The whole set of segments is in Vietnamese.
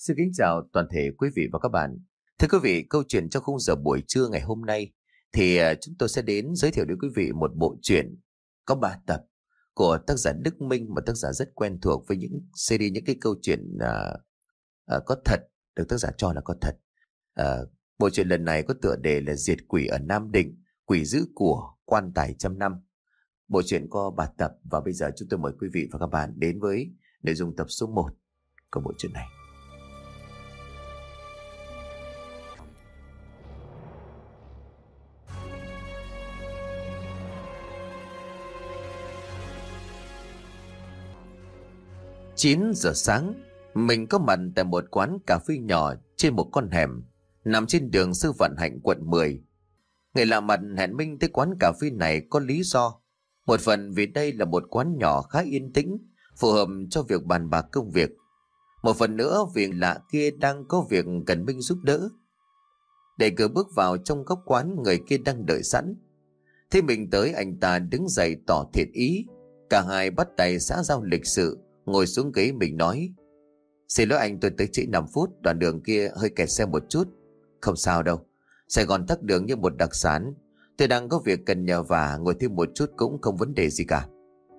Xin kính chào toàn thể quý vị và các bạn. Thưa quý vị, câu chuyện trong khung giờ buổi trưa ngày hôm nay chúng tôi sẽ đến giới thiệu đến quý vị một bộ truyện có 3 tập của tác giả Đức Minh, một tác giả rất quen thuộc với những series những cái câu chuyện có thật, được tác giả cho là có thật. Bộ truyện lần này có tựa đề là Diệt Quỷ ở Nam Định, Quỷ Dữ Của Quan Tài Trăm Năm. Bộ truyện có 3 tập và bây giờ chúng tôi mời quý vị và các bạn đến với nội dung tập số 1 của bộ truyện này. Chín giờ sáng, mình có mặt tại một quán cà phê nhỏ trên một con hẻm nằm trên đường Sư Vạn Hạnh, quận 10. Người lạ mặt hẹn Minh tới quán cà phê này có lý do. Một phần vì đây là một quán nhỏ khá yên tĩnh, phù hợp cho việc bàn bạc công việc. Một phần nữa vì lạ kia đang có việc cần Minh giúp đỡ. Để cửa bước vào trong góc quán, người kia đang đợi sẵn. Thế mình tới, anh ta đứng dậy tỏ thiện ý. Cả hai bắt tay xã giao lịch sự, ngồi xuống ghế. Mình nói: "Xin lỗi anh, tôi tới trễ 5 phút, đoạn đường kia hơi kẹt xe một chút." "Không sao đâu, Sài Gòn tắc đường như một đặc sản. Tôi đang có việc cần nhờ vả, ngồi thêm một chút cũng không vấn đề gì cả."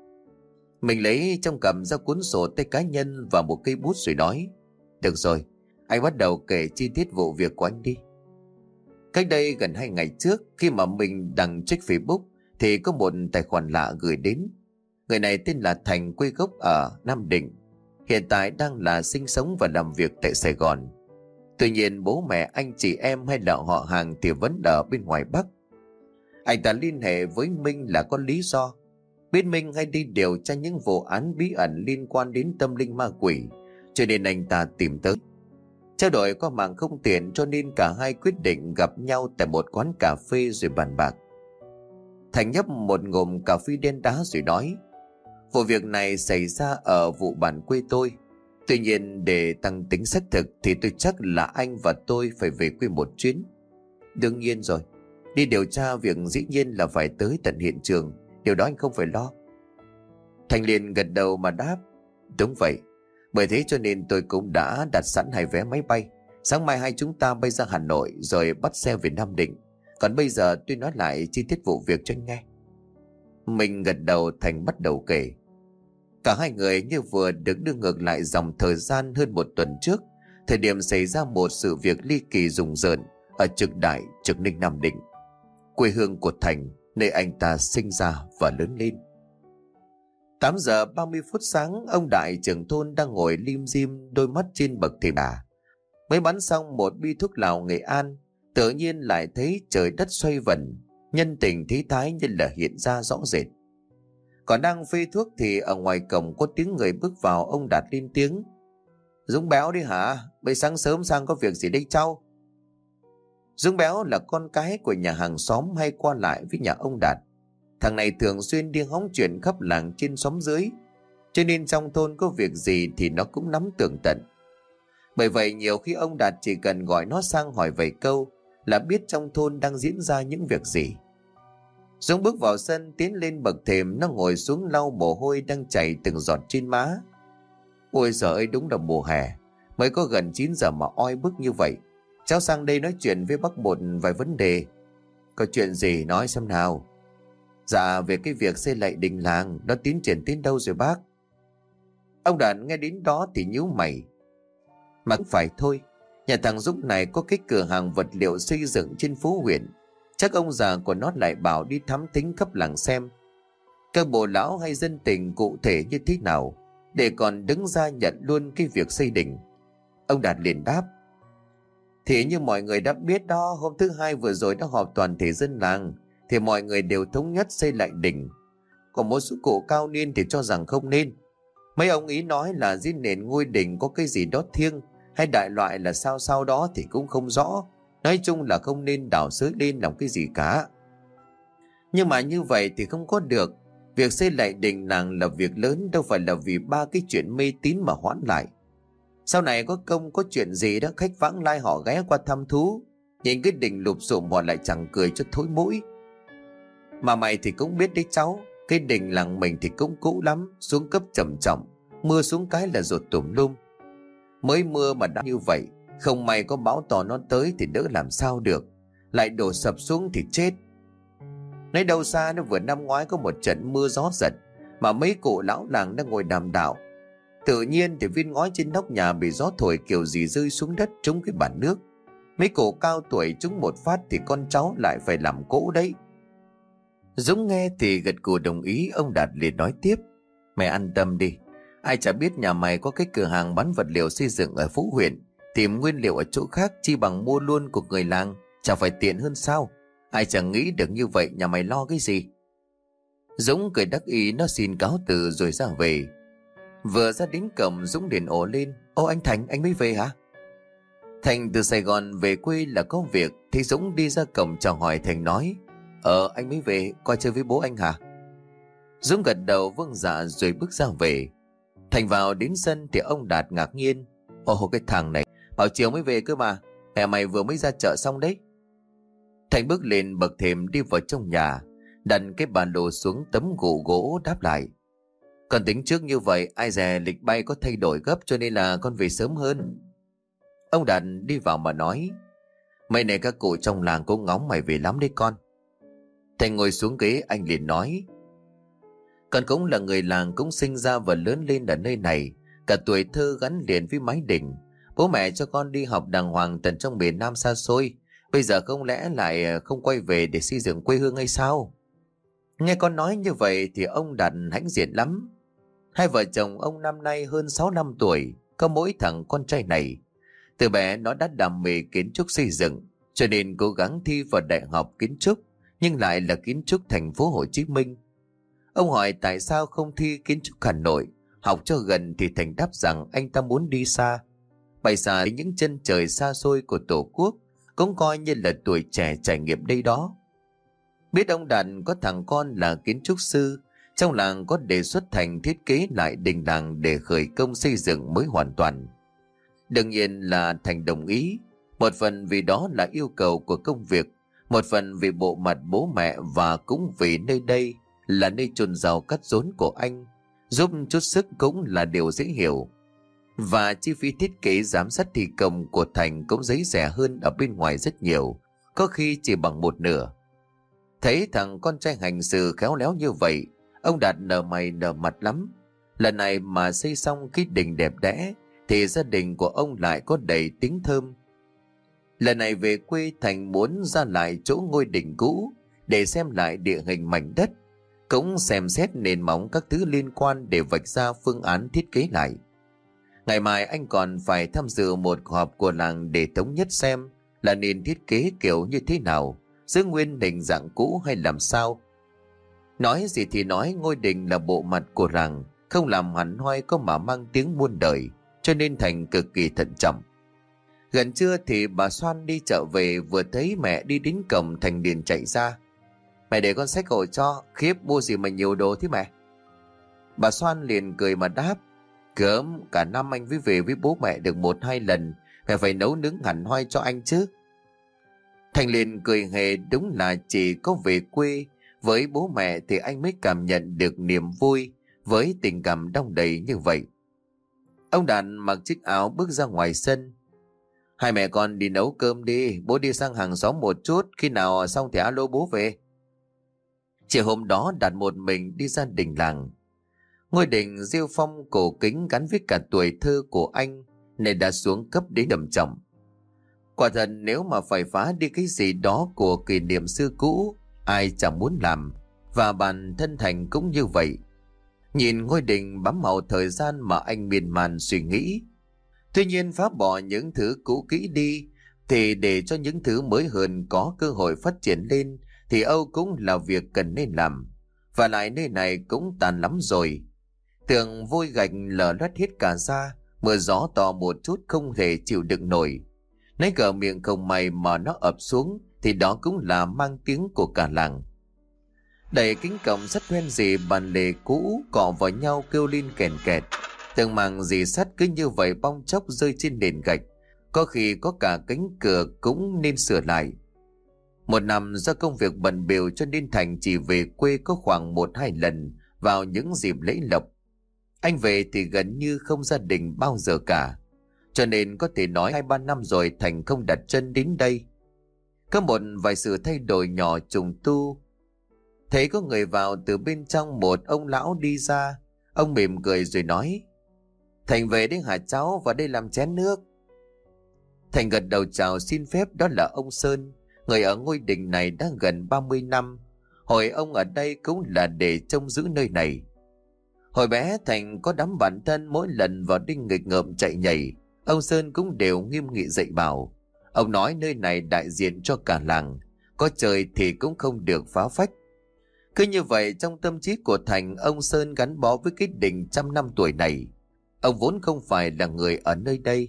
Mình lấy trong cầm ra cuốn sổ tay cá nhân và một cây bút rồi nói: "Được rồi, anh bắt đầu kể chi tiết vụ việc của anh đi." Cách đây gần 2 ngày trước, khi mà mình đăng check Facebook thì có một tài khoản lạ gửi đến. Người này tên là Thành, quê gốc ở Nam Định, hiện tại đang là sinh sống và làm việc tại Sài Gòn. Tuy nhiên bố mẹ, anh chị em hay là họ hàng thì vẫn ở bên ngoài Bắc. Anh ta liên hệ với Minh là có lý do. Biết Minh hay đi điều tra những vụ án bí ẩn liên quan đến tâm linh ma quỷ, cho nên anh ta tìm tới. Trao đổi qua mạng không tiện, cho nên cả hai quyết định gặp nhau tại một quán cà phê rồi bàn bạc. Thành nhấp một ngụm cà phê đen đá rồi nói: "Vụ việc này xảy ra ở vụ bản quê tôi. Tuy nhiên để tăng tính xác thực thì tôi chắc là anh và tôi phải về quê một chuyến." "Đương nhiên rồi, đi điều tra việc dĩ nhiên là phải tới tận hiện trường, điều đó anh không phải lo." Thành liền gật đầu mà đáp: "Đúng vậy, bởi thế cho nên tôi cũng đã đặt sẵn 2 vé máy bay. Sáng mai hai chúng ta bay ra Hà Nội rồi bắt xe về Nam Định. Còn bây giờ tôi nói lại chi tiết vụ việc cho anh nghe." Mình gật đầu. Thành bắt đầu kể. Cả hai người như vừa được đưa ngược lại dòng thời gian hơn 1 tuần trước, thời điểm xảy ra một sự việc ly kỳ rùng rợn ở Trực Đại, Trực Ninh, Nam Định, quê hương của Thành, nơi anh ta sinh ra và lớn lên. 8 giờ 30 phút sáng, ông Đại trưởng thôn đang ngồi lim dim đôi mắt trên bậc thềm nhà. Mới bắn xong một bi thuốc lào Nghệ An, tự nhiên lại thấy trời đất xoay vần, nhân tình thế thái như là hiện ra rõ rệt. Còn đang phê thuốc thì ở ngoài cổng có tiếng người bước vào. Ông Đạt lên tiếng: "Dũng Béo đi hả? Bây sáng sớm sang có việc gì đây cháu?" Dũng Béo là con cái của nhà hàng xóm hay qua lại với nhà ông Đạt. Thằng này thường xuyên đi hóng chuyện khắp làng trên xóm dưới, cho nên trong thôn có việc gì thì nó cũng nắm tường tận. Bởi vậy nhiều khi ông Đạt chỉ cần gọi nó sang hỏi vài câu là biết trong thôn đang diễn ra những việc gì. Dũng bước vào sân, tiến lên bậc thềm, nó ngồi xuống lau mồ hôi đang chảy từng giọt trên má. Ôi giời ơi, đúng là mùa hè, mới có gần 9 giờ mà oi bức như vậy. Cháu sang đây nói chuyện với bác một vài vấn đề. "Có chuyện gì nói xem nào?" "Dạ, về cái việc xây lại đình làng, nó tiến triển đến đâu rồi bác?" Ông Đạt nghe đến đó thì nhíu mày. Mà cũng phải thôi, nhà thằng Dũng này có cái cửa hàng vật liệu xây dựng trên phố huyện. Chắc ông già của nó lại bảo đi thám thính khắp làng xem các bộ lão hay dân tình cụ thể như thế nào, để còn đứng ra nhận luôn cái việc xây đình. Ông Đạt liền đáp: "Thì như mọi người đã biết đó, hôm thứ Hai vừa rồi đã họp toàn thể dân làng, thì mọi người đều thống nhất xây lại đình. Còn một số cụ cao niên thì cho rằng không nên. Mấy ông ý nói là dưới nền ngôi đình có cái gì đó thiêng, hay đại loại là sao sao đó thì cũng không rõ. Nói chung là không nên đào xới lên làm cái gì cả. Nhưng mà như vậy thì không có được. Việc xây lại đình làng là việc lớn, đâu phải là vì 3 cái chuyện mê tín mà hoãn lại. Sau này có công có chuyện gì đó, khách vãng lai họ ghé qua thăm thú, nhìn cái đình lụp xụm họ lại chẳng cười cho thối mũi. Mà mày thì cũng biết đấy cháu, cái đình làng mình thì cũng cũ lắm, xuống cấp trầm trọng, mưa xuống cái là rột tùm lum. Mới mưa mà đã như vậy, không may có bão to nó tới thì đỡ làm sao được, lại đổ sập xuống thì chết. Nói đâu xa, nó vừa năm ngoái có một trận mưa gió giật mà mấy cụ lão làng đang ngồi đàm đạo. Tự nhiên thì viên ngói trên nóc nhà bị gió thổi kiểu gì rơi xuống đất trúng cái bàn nước. Mấy cụ cao tuổi trúng một phát thì con cháu lại phải làm cỗ đấy. Dũng nghe thì gật gù đồng ý. Ông Đạt liền nói tiếp: Mày an tâm đi, ai chả biết nhà mày có cái cửa hàng bán vật liệu xây dựng ở Phú Huyện, tìm nguyên liệu ở chỗ khác chi bằng mua luôn của người làng, chả phải tiện hơn sao? Ai chẳng nghĩ được như vậy, nhà mày lo cái gì? Dũng cười đắc ý, nó xin cáo từ rồi ra về. Vừa ra đến cổng, Dũng liền ồ lên: Ô anh Thành, anh mới về hả? Thành từ Sài Gòn về quê là có việc, thì Dũng đi ra cổng chào hỏi. Thành nói: Anh mới về, qua chơi với bố anh hả? Dũng gật đầu vâng dạ rồi bước ra về. Thành vào đến sân thì ông Đạt ngạc nhiên: Ồ, cái thằng này bảo chiều mới về cơ mà, mẹ mày vừa mới ra chợ xong đấy. Thành bước lên bậc thềm đi vào trong nhà, đặt cái ba lô xuống tấm gỗ đáp lại: Con tính trước như vậy, ai dè lịch bay có thay đổi gấp cho nên là con về sớm hơn. Ông Đạt đi vào mà nói: Mấy này các cụ trong làng cũng ngóng mày về lắm đấy con. Thành ngồi xuống ghế, anh liền nói: Con cũng là người làng, cũng sinh ra và lớn lên ở nơi này, cả tuổi thơ gắn liền với mái đình. Bố mẹ cho con đi học đàng hoàng tận trong miền Nam xa xôi, bây giờ không lẽ lại không quay về để xây dựng quê hương hay sao? Nghe con nói như vậy thì ông Đạt hãnh diện lắm. Hai vợ chồng ông năm nay hơn 6 năm tuổi, có mỗi thằng con trai này. Từ bé nó đã đam mê kiến trúc xây dựng, cho nên cố gắng thi vào đại học kiến trúc, nhưng lại là kiến trúc thành phố Hồ Chí Minh. Ông hỏi tại sao không thi kiến trúc Hà Nội, học cho gần, thì Thành đáp rằng anh ta muốn đi xa, bay xa đến những chân trời xa xôi của Tổ quốc, cũng coi như là tuổi trẻ trải nghiệm đây đó. Biết ông Đạt có thằng con là kiến trúc sư, trong làng có đề xuất Thành thiết kế lại đình làng để khởi công xây dựng mới hoàn toàn. Đương nhiên là Thành đồng ý, một phần vì đó là yêu cầu của công việc, một phần vì bộ mặt bố mẹ, và cũng vì nơi đây là nơi chôn rau cắt rốn của anh, giúp chút sức cũng là điều dễ hiểu. Và chi phí thiết kế giám sát thi công của Thành cũng giấy rẻ hơn ở bên ngoài rất nhiều, có khi chỉ bằng một nửa. Thấy thằng con trai hành sự khéo léo như vậy, ông Đạt nở mày nở mặt lắm. Lần này mà xây xong cái đình đẹp đẽ thì gia đình của ông lại có đầy tiếng thơm. Lần này về quê, Thành muốn ra lại chỗ ngôi đình cũ để xem lại địa hình mảnh đất, cũng xem xét nền móng các thứ liên quan để vạch ra phương án thiết kế lại. Ngày mai anh còn phải tham dự một họp của làng để thống nhất xem là nên thiết kế kiểu như thế nào, giữ nguyên hình dạng cũ hay làm sao. Nói gì thì nói, ngôi đình là bộ mặt của làng, không làm hẳn hoi có mà mang tiếng muôn đời, cho nên Thành cực kỳ thận trọng. Gần trưa thì bà Soan đi chợ về, vừa thấy mẹ đi đến cổng Thành liền chạy ra: Mẹ để con xách hộ cho, khiếp mua gì mà nhiều đồ thế mẹ? Bà Soan liền cười mà đáp: Gớm, cả năm anh mới về với bố mẹ được 1-2 lần, mẹ phải nấu nướng hẳn hoi cho anh chứ. Thành liền cười hề, đúng là chỉ có về quê với bố mẹ thì anh mới cảm nhận được niềm vui với tình cảm đong đầy như vậy. Ông Đạt mặc chiếc áo bước ra ngoài sân: Hai mẹ con đi nấu cơm đi, bố đi sang hàng xóm một chút, khi nào xong thì alo bố về. Chiều hôm đó Đạt một mình đi ra đình làng. Ngôi đình rêu phong cổ kính gắn với cả tuổi thơ của anh này đã xuống cấp đến trầm trọng. Quả thật nếu mà phải phá đi cái gì đó của kỷ niệm xưa cũ, ai chẳng muốn làm, và bản thân Thành cũng như vậy. Nhìn ngôi đình bám màu thời gian mà anh miên man suy nghĩ. Tuy nhiên phá bỏ những thứ cũ kỹ đi thì để cho những thứ mới hơn có cơ hội phát triển lên thì Âu cũng là việc cần nên làm. Và lại nơi này cũng tàn lắm rồi. Tường vôi gạch lở loét hết cả ra, mưa gió to một chút không thể chịu đựng nổi. Nấy gờ miệng không may mà nó ập xuống thì đó cũng là mang tiếng của cả làng. Đẩy kính cổng sắt hoen dì bàn lề cũ cọ vào nhau kêu lên kèn kẹt. Tường màng dì sắt cứ như vậy bong chóc rơi trên nền gạch, có khi có cả cánh cửa cũng nên sửa lại. Một năm do công việc bận bịu cho nên Thành chỉ về quê có khoảng 1-2 lần vào những dịp lễ lộc. Anh về thì gần như không gia đình bao giờ cả. cho nên có thể nói 2-3 năm rồi Thành không đặt chân đến đây. Có một vài sự thay đổi nhỏ trùng tu. Thấy có người vào từ bên trong, một ông lão đi ra. Ông mỉm cười rồi nói: Thành về đấy hả cháu, vào đây làm chén nước. Thành gật đầu chào xin phép. Đó là ông Sơn, người ở ngôi đình này đã gần 30 năm. Hồi ông ở đây cũng là để trông giữ nơi này. Hồi bé Thành có đám bạn thân, mỗi lần vào đinh nghịch ngợm chạy nhảy, ông Sơn cũng đều nghiêm nghị dạy bảo. Ông nói nơi này đại diện cho cả làng, có trời thì cũng không được phá phách. Cứ như vậy trong tâm trí của Thành, ông Sơn gắn bó với cái đình 100 năm tuổi này. Ông vốn không phải là người ở nơi đây.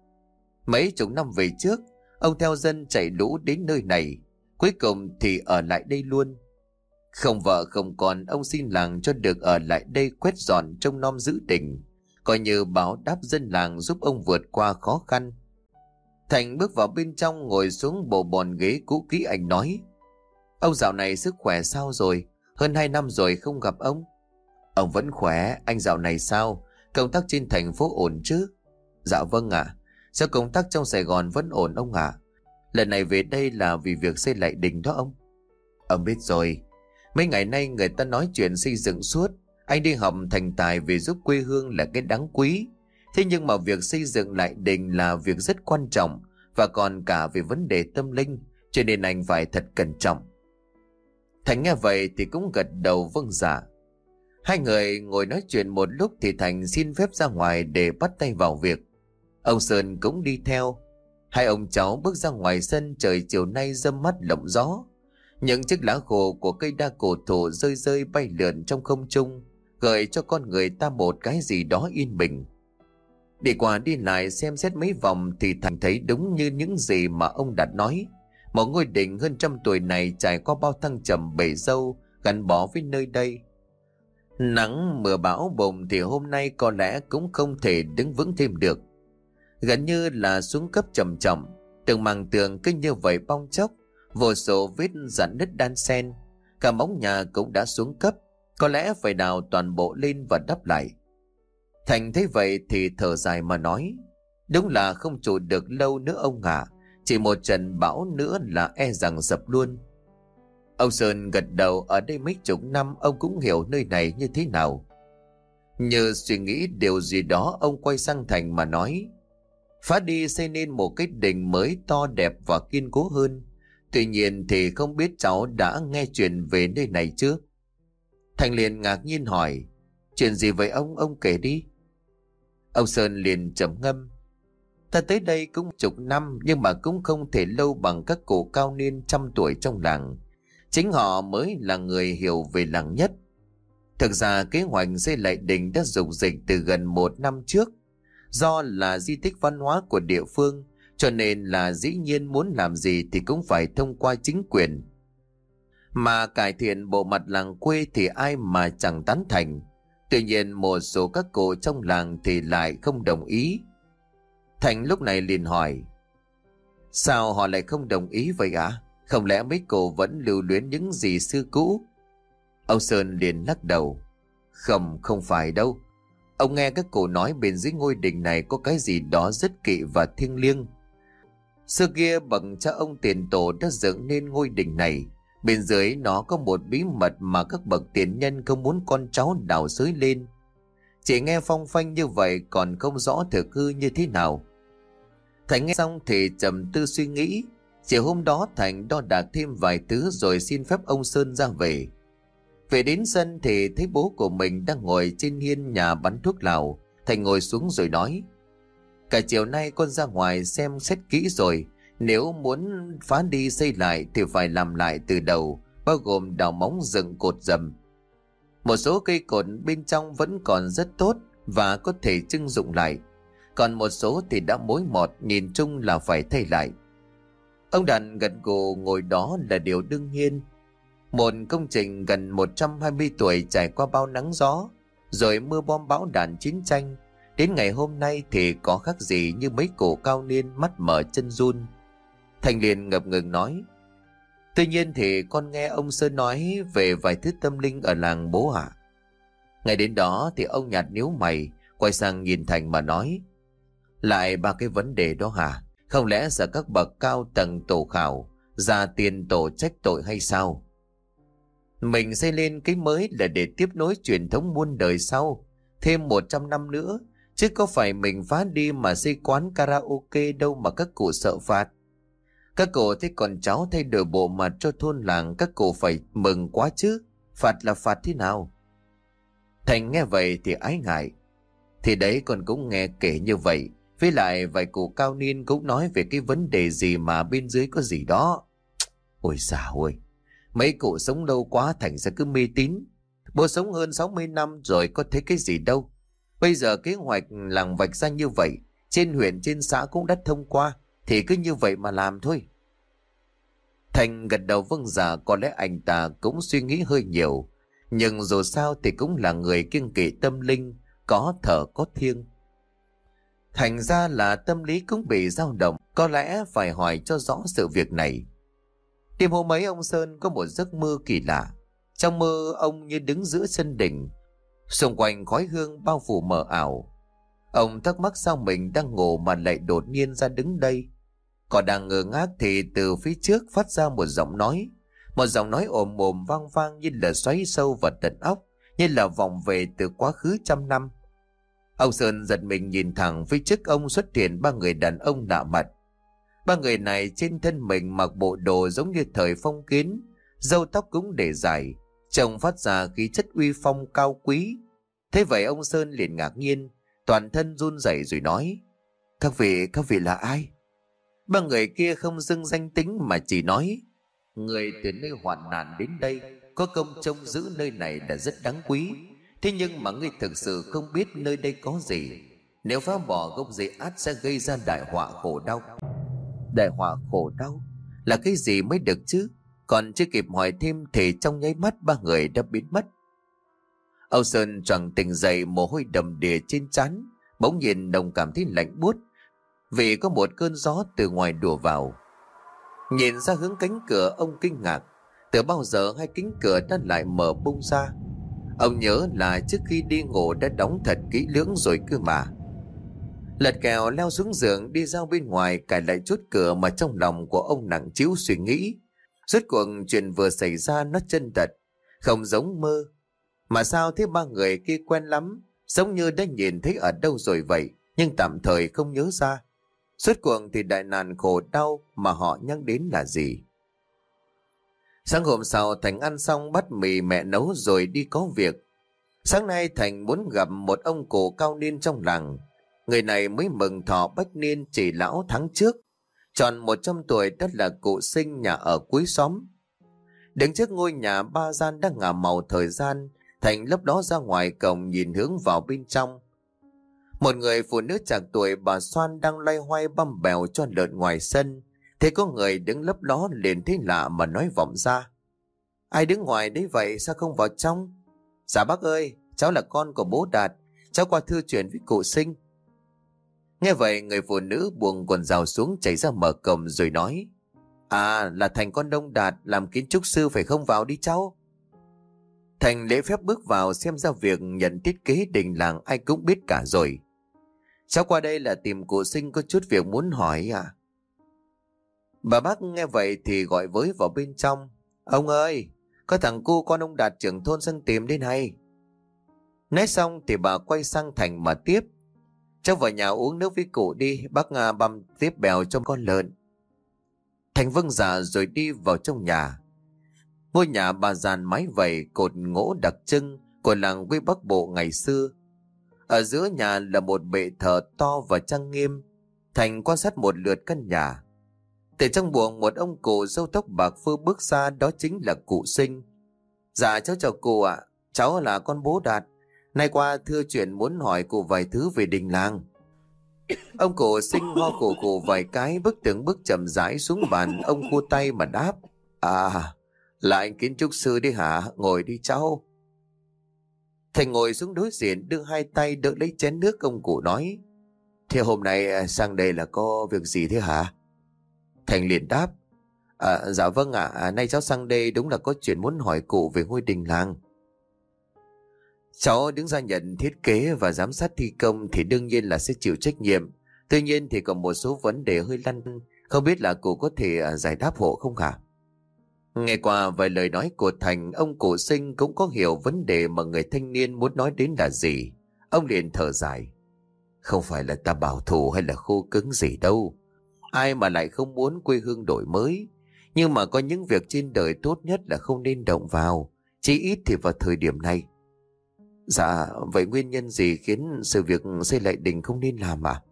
Mấy chục năm về trước, ông theo dân chạy lũ đến nơi này, cuối cùng thì ở lại đây luôn. Không vợ không con, ông xin làng cho được ở lại đây quét dọn trông nom giữ đình, coi như báo đáp dân làng giúp ông vượt qua khó khăn. Thành bước vào bên trong, ngồi xuống bộ bòn ghế cũ kỹ. Anh nói: Ông dạo này sức khỏe sao rồi? Hơn 2 năm rồi không gặp ông. Ông vẫn khỏe. Anh dạo này sao? Công tác trên thành phố ổn chứ? Dạ vâng ạ. Sao công tác trong Sài Gòn vẫn ổn ông ạ? Lần này về đây là vì việc xây lại đình đó ông. Ông biết rồi. Mấy ngày nay người ta nói chuyện xây dựng suốt. Anh đi học thành tài về giúp quê hương là cái đáng quý. Thế nhưng mà việc xây dựng lại đình là việc rất quan trọng, và còn cả về vấn đề tâm linh, cho nên anh phải thật cẩn trọng. Thành nghe vậy thì cũng gật đầu vâng dạ. Hai người ngồi nói chuyện một lúc thì Thành xin phép ra ngoài để bắt tay vào việc. Ông Sơn cũng đi theo. Hai ông cháu bước ra ngoài sân. Trời chiều nay râm mát lộng gió. Những chiếc lá khô của cây đa cổ thụ rơi rơi bay lượn trong không trung, gợi cho con người ta một cái gì đó yên bình. Đi qua đi lại xem xét mấy vòng thì Thành thấy đúng như những gì mà ông Đạt nói. Một ngôi đình hơn 100 tuổi này trải qua bao thăng trầm bể dâu, gắn bó với nơi đây. Nắng mưa bão bùng thì hôm nay có lẽ cũng không thể đứng vững thêm được. Gần như là xuống cấp trầm trọng, từng mảng tường cứ như vậy bong chóc, vô số vết rạn nứt đan xen. Cả móng nhà cũng đã xuống cấp, có lẽ phải đào toàn bộ lên và đắp lại. Thành thấy vậy thì thở dài mà nói: Đúng là không trụ được lâu nữa ông ạ. Chỉ một trận bão nữa là e rằng sập luôn. Ông Sơn gật đầu. Ở đây mấy chục năm ông cũng hiểu nơi này như thế nào. Như suy nghĩ điều gì đó, ông quay sang Thành mà nói: Phá đi xây nên một cái đình mới to đẹp và kiên cố hơn. Tuy nhiên thì không biết cháu đã nghe chuyện về nơi này chưa? Thành liền ngạc nhiên hỏi: Chuyện gì vậy ông kể đi. Ông Sơn liền trầm ngâm: Ta tới đây cũng chục năm, nhưng mà cũng không thể lâu bằng các cụ cao niên 100 tuổi trong làng. Chính họ mới là người hiểu về làng nhất. Thực ra kế hoạch xây lại đình đã dục dịch từ gần 1 năm trước. Do là di tích văn hóa của địa phương, cho nên là dĩ nhiên muốn làm gì thì cũng phải thông qua chính quyền. Mà cải thiện bộ mặt làng quê thì ai mà chẳng tán thành. Tuy nhiên một số các cụ trong làng thì lại không đồng ý. Thành lúc này liền hỏi: Sao họ lại không đồng ý vậy ạ? Không lẽ mấy cụ vẫn lưu luyến những gì xưa cũ? Ông Sơn liền lắc đầu: Không phải đâu. Ông nghe các cụ nói bên dưới ngôi đình này có cái gì đó rất kỵ và thiêng liêng. Xưa kia bậc cha ông tiền tổ đã dựng nên ngôi đình này. Bên dưới nó có một bí mật mà các bậc tiền nhân không muốn con cháu đào xới lên. Chỉ nghe phong phanh như vậy, còn không rõ thực hư như thế nào. Thành nghe xong thì trầm tư suy nghĩ. Chiều hôm đó Thành đo đạc thêm vài thứ rồi xin phép ông Sơn ra về. Về đến sân thì thấy bố của mình đang ngồi trên hiên nhà bắn thuốc lào. Thành ngồi xuống rồi nói: Cả chiều nay con ra ngoài xem xét kỹ rồi. Nếu muốn phá đi xây lại thì phải làm lại từ đầu, bao gồm đào móng dựng cột dầm. Một số cây cột bên trong vẫn còn rất tốt và có thể trưng dụng lại. Còn một số thì đã mối mọt, nhìn chung là phải thay lại. Ông Đàn gật gù, ngồi đó là điều đương nhiên. Một công trình gần 120 tuổi trải qua bao nắng gió, rồi mưa bom bão đạn chiến tranh, đến ngày hôm nay thì có khác gì như mấy cụ cao niên mắt mở chân run. Thành liền ngập ngừng nói: Tuy nhiên thì con nghe ông Sơn nói về vài thứ tâm linh ở làng bố ạ. Ngày đến đó thì ông nhạt nhíu mày, quay sang nhìn Thành mà nói: Lại ba cái vấn đề đó hả? Không lẽ giờ các bậc cao tầng tổ khảo ra tiền tổ trách tội hay sao? Mình xây lên cái mới là để tiếp nối truyền thống muôn đời sau, thêm 100 năm nữa. Chứ có phải mình phá đi mà xây quán karaoke đâu mà các cụ sợ phạt. Các cụ thấy con cháu thay đổi bộ mặt cho thôn làng, các cụ phải mừng quá chứ. Phạt là phạt thế nào? Thành nghe vậy thì ái ngại. Thì đấy, con cũng nghe kể như vậy. Với lại vài cụ cao niên cũng nói về cái vấn đề gì mà bên dưới có gì đó. Ôi dào ôi, mấy cụ sống lâu quá thành ra cứ mê tín. Bố sống hơn 60 năm rồi có thấy cái gì đâu. Bây giờ kế hoạch làng vạch ra như vậy, trên huyện trên xã cũng đã thông qua, thì cứ như vậy mà làm thôi. Thành gật đầu vâng dạ, có lẽ anh ta cũng suy nghĩ hơi nhiều. Nhưng dù sao thì cũng là người kiêng kỵ tâm linh, có thờ có thiêng. Thành ra là tâm lý cũng bị dao động, có lẽ phải hỏi cho rõ sự việc này. Đêm hôm ấy ông Sơn có một giấc mơ kỳ lạ. Trong mơ ông như đứng giữa sân đỉnh, xung quanh khói hương bao phủ mờ ảo. Ông thắc mắc sao mình đang ngủ mà lại đột nhiên ra đứng đây. Còn đang ngơ ngác thì từ phía trước phát ra một giọng nói. Một giọng nói ồm ồm vang vang như là xoáy sâu vào tận óc, như là vòng về từ quá khứ trăm năm. Ông Sơn giật mình nhìn thẳng phía trước ông xuất hiện ba người đàn ông lạ mặt. Ba người này trên thân mình mặc bộ đồ giống như thời phong kiến, râu tóc cũng để dài, trông phát ra khí chất uy phong cao quý. Thế vậy ông Sơn liền ngạc nhiên, toàn thân run rẩy rồi nói: các vị là ai? Ba người kia không xưng danh tính mà chỉ nói: người từ nơi hoạn nạn đến đây, có công trông giữ nơi này là rất đáng quý. Thế nhưng mà ngươi thực sự không biết nơi đây có gì. Nếu phá bỏ gốc rễ ắt sẽ gây ra đại họa khổ đau. Đại họa khổ đau là cái gì mới được chứ? Còn chưa kịp hỏi thêm thì trong nháy mắt ba người đã biến mất. Âu Sơn choàng tỉnh dậy, mồ hôi đầm đìa trên trán, bỗng nhiên đồng cảm thấy lạnh buốt vì có một cơn gió từ ngoài đùa vào. Nhìn ra hướng cánh cửa, ông kinh ngạc. Từ bao giờ hai cánh cửa đã lại mở bung ra? Ông nhớ là trước khi đi ngủ đã đóng thật kỹ lưỡng rồi cơ mà. Lật kèo leo xuống giường, đi ra bên ngoài cài lại chốt cửa, mà trong lòng của ông nặng trĩu suy nghĩ. Rốt cuộc chuyện vừa xảy ra nó chân thật, không giống mơ. Mà sao thế, ba người kia quen lắm, giống như đã nhìn thấy ở đâu rồi vậy, nhưng tạm thời không nhớ ra. Rốt cuộc thì đại nạn khổ đau mà họ nhắc đến là gì? Sáng hôm sau Thành ăn xong bát mì mẹ nấu rồi đi có việc. Sáng nay Thành muốn gặp một ông cụ cao niên trong làng. Người này mới mừng thọ bách niên chỉ lão tháng trước, tròn 100 tuổi, đất là cụ Sinh, nhà ở cuối xóm. Đứng trước ngôi nhà ba gian đang ngả màu thời gian, Thành lúc đó ra ngoài cổng nhìn hướng vào bên trong. Một người phụ nữ trạc tuổi bà Xoan đang loay hoay băm bèo cho lợn ngoài sân. Thế có người đứng lấp ló liền thấy lạ mà nói vọng ra: ai đứng ngoài đấy vậy, sao không vào trong? Dạ bác ơi, cháu là con của bố Đạt, cháu qua thư chuyện với cụ Sinh. Nghe vậy người phụ nữ buông quần rào xuống chạy ra mở cổng rồi nói: à, là Thành con ông Đạt, làm kiến trúc sư phải không, vào đi cháu. Thành lễ phép bước vào, xem ra việc nhận thiết kế đình làng ai cũng biết cả rồi. Cháu qua đây là tìm cụ Sinh, có chút việc muốn hỏi à? Bà bác nghe vậy thì gọi với vào bên trong: ông ơi, có thằng cu con ông Đạt trưởng thôn sang tìm đây này. Nói xong thì bà quay sang Thành mà tiếp: cháu vào nhà uống nước với cụ đi, bác băm tiếp bèo cho con lợn. Thành vâng dạ rồi đi vào trong nhà. Ngôi nhà bà dàn mái vẩy, cột gỗ đặc trưng của làng quê Bắc Bộ ngày xưa. Ở giữa nhà là một bệ thờ to và trang nghiêm. Thành quan sát một lượt căn nhà. Từ trong buồng một ông cụ râu tóc bạc phơ bước ra, đó chính là cụ Sinh. Dạ cháu chào cụ ạ, cháu là con bố Đạt. Nay qua thưa chuyện muốn hỏi cụ vài thứ về đình làng. Ông cụ Sinh ho cụ vài cái, bước từng bước chậm rãi xuống bàn. Ông khua tay mà đáp: à, là anh kiến trúc sư đi hả? Ngồi đi cháu. Thành ngồi xuống đối diện, đưa hai tay đỡ lấy chén nước. Ông cụ nói: thế hôm nay sang đây là có việc gì thế hả? Thành liền đáp: dạ vâng ạ, nay cháu sang đây đúng là có chuyện muốn hỏi cụ về ngôi đình làng. Cháu đứng ra nhận thiết kế và giám sát thi công thì đương nhiên là sẽ chịu trách nhiệm. Tuy nhiên thì còn một số vấn đề hơi lăn, không biết là cụ có thể giải đáp hộ không hả? Nghe qua vài lời nói của Thành, ông cụ Sinh cũng có hiểu vấn đề mà người thanh niên muốn nói đến là gì. Ông liền thở dài. Không phải là ta bảo thủ hay là khô cứng gì đâu. Ai mà lại không muốn quê hương đổi mới. Nhưng mà có những việc trên đời tốt nhất là không nên động vào. Chỉ ít thì vào thời điểm này. Dạ, vậy nguyên nhân gì khiến sự việc xây lại đình không nên làm à?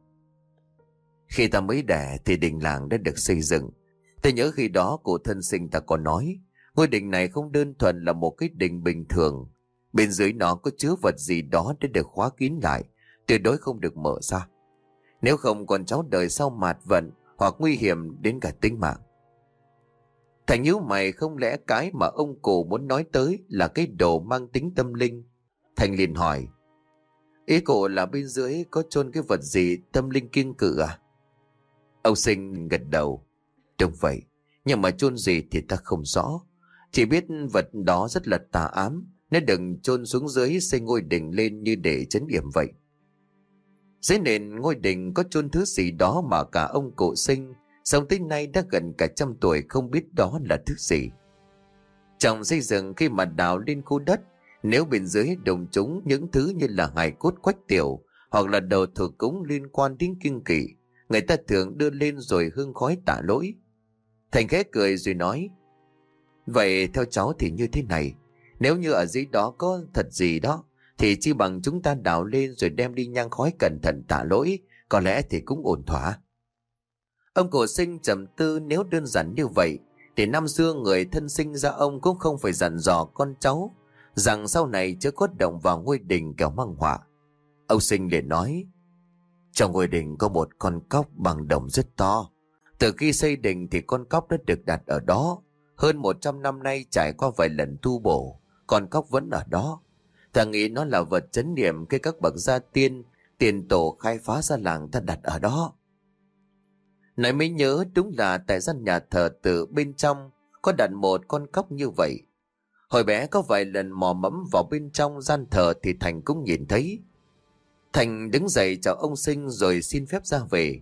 Khi ta mới đẻ thì đình làng đã được xây dựng. Ta nhớ khi đó cụ thân sinh ta có nói, ngôi đình này không đơn thuần là một cái đình bình thường. Bên dưới nó có chứa vật gì đó để được khóa kín lại, tuyệt đối không được mở ra. Nếu không con cháu đời sau mạt vận hoặc nguy hiểm đến cả tính mạng. Thành nhíu mày, không lẽ cái mà ông cụ muốn nói tới là cái đồ mang tính tâm linh? Thành liền hỏi, ý cụ là bên dưới có chôn cái vật gì tâm linh kiêng cự à? Ông Sinh gật đầu. Đúng vậy, nhưng mà chôn gì thì ta không rõ. Chỉ biết vật đó rất là tà ám, nên đừng chôn xuống dưới xây ngôi đình lên như để trấn yểm vậy. Dưới nền ngôi đình có chôn thứ gì đó mà cả ông cụ Sinh sống tới nay đã gần cả 100 tuổi không biết đó là thứ gì. Trong xây dựng khi mà đào lên khu đất, nếu bên dưới đồng chúng những thứ như là hài cốt quách tiểu hoặc là đồ thờ cúng liên quan đến kiêng kỵ, người ta thường đưa lên rồi hương khói tạ lỗi. Thành khẽ cười rồi nói, vậy theo cháu thì như thế này, nếu như ở dưới đó có thật gì đó thì chi bằng chúng ta đào lên rồi đem đi nhang khói cẩn thận tạ lỗi, có lẽ thì cũng ổn thỏa. Ông cổ Sinh trầm tư, nếu đơn giản như vậy thì năm xưa người thân sinh ra ông cũng không phải dặn dò con cháu rằng sau này chớ có động vào ngôi đình kẻo mang họa. Ông Sinh liền nói, trong ngôi đình có một con cóc bằng đồng rất to. Từ khi xây đình thì con cóc đã được đặt ở đó. Hơn 100 năm nay trải qua vài lần tu bổ, con cóc vẫn ở đó. Ta nghĩ nó là vật trấn niệm khi các bậc gia tiên, tiền tổ khai phá ra làng ta đặt ở đó. Nói mới nhớ, đúng là tại gian nhà thờ từ bên trong có đặt một con cóc như vậy. Hồi bé có vài lần mò mẫm vào bên trong gian thờ thì Thành cũng nhìn thấy. Thành đứng dậy chào ông Sinh rồi xin phép ra về.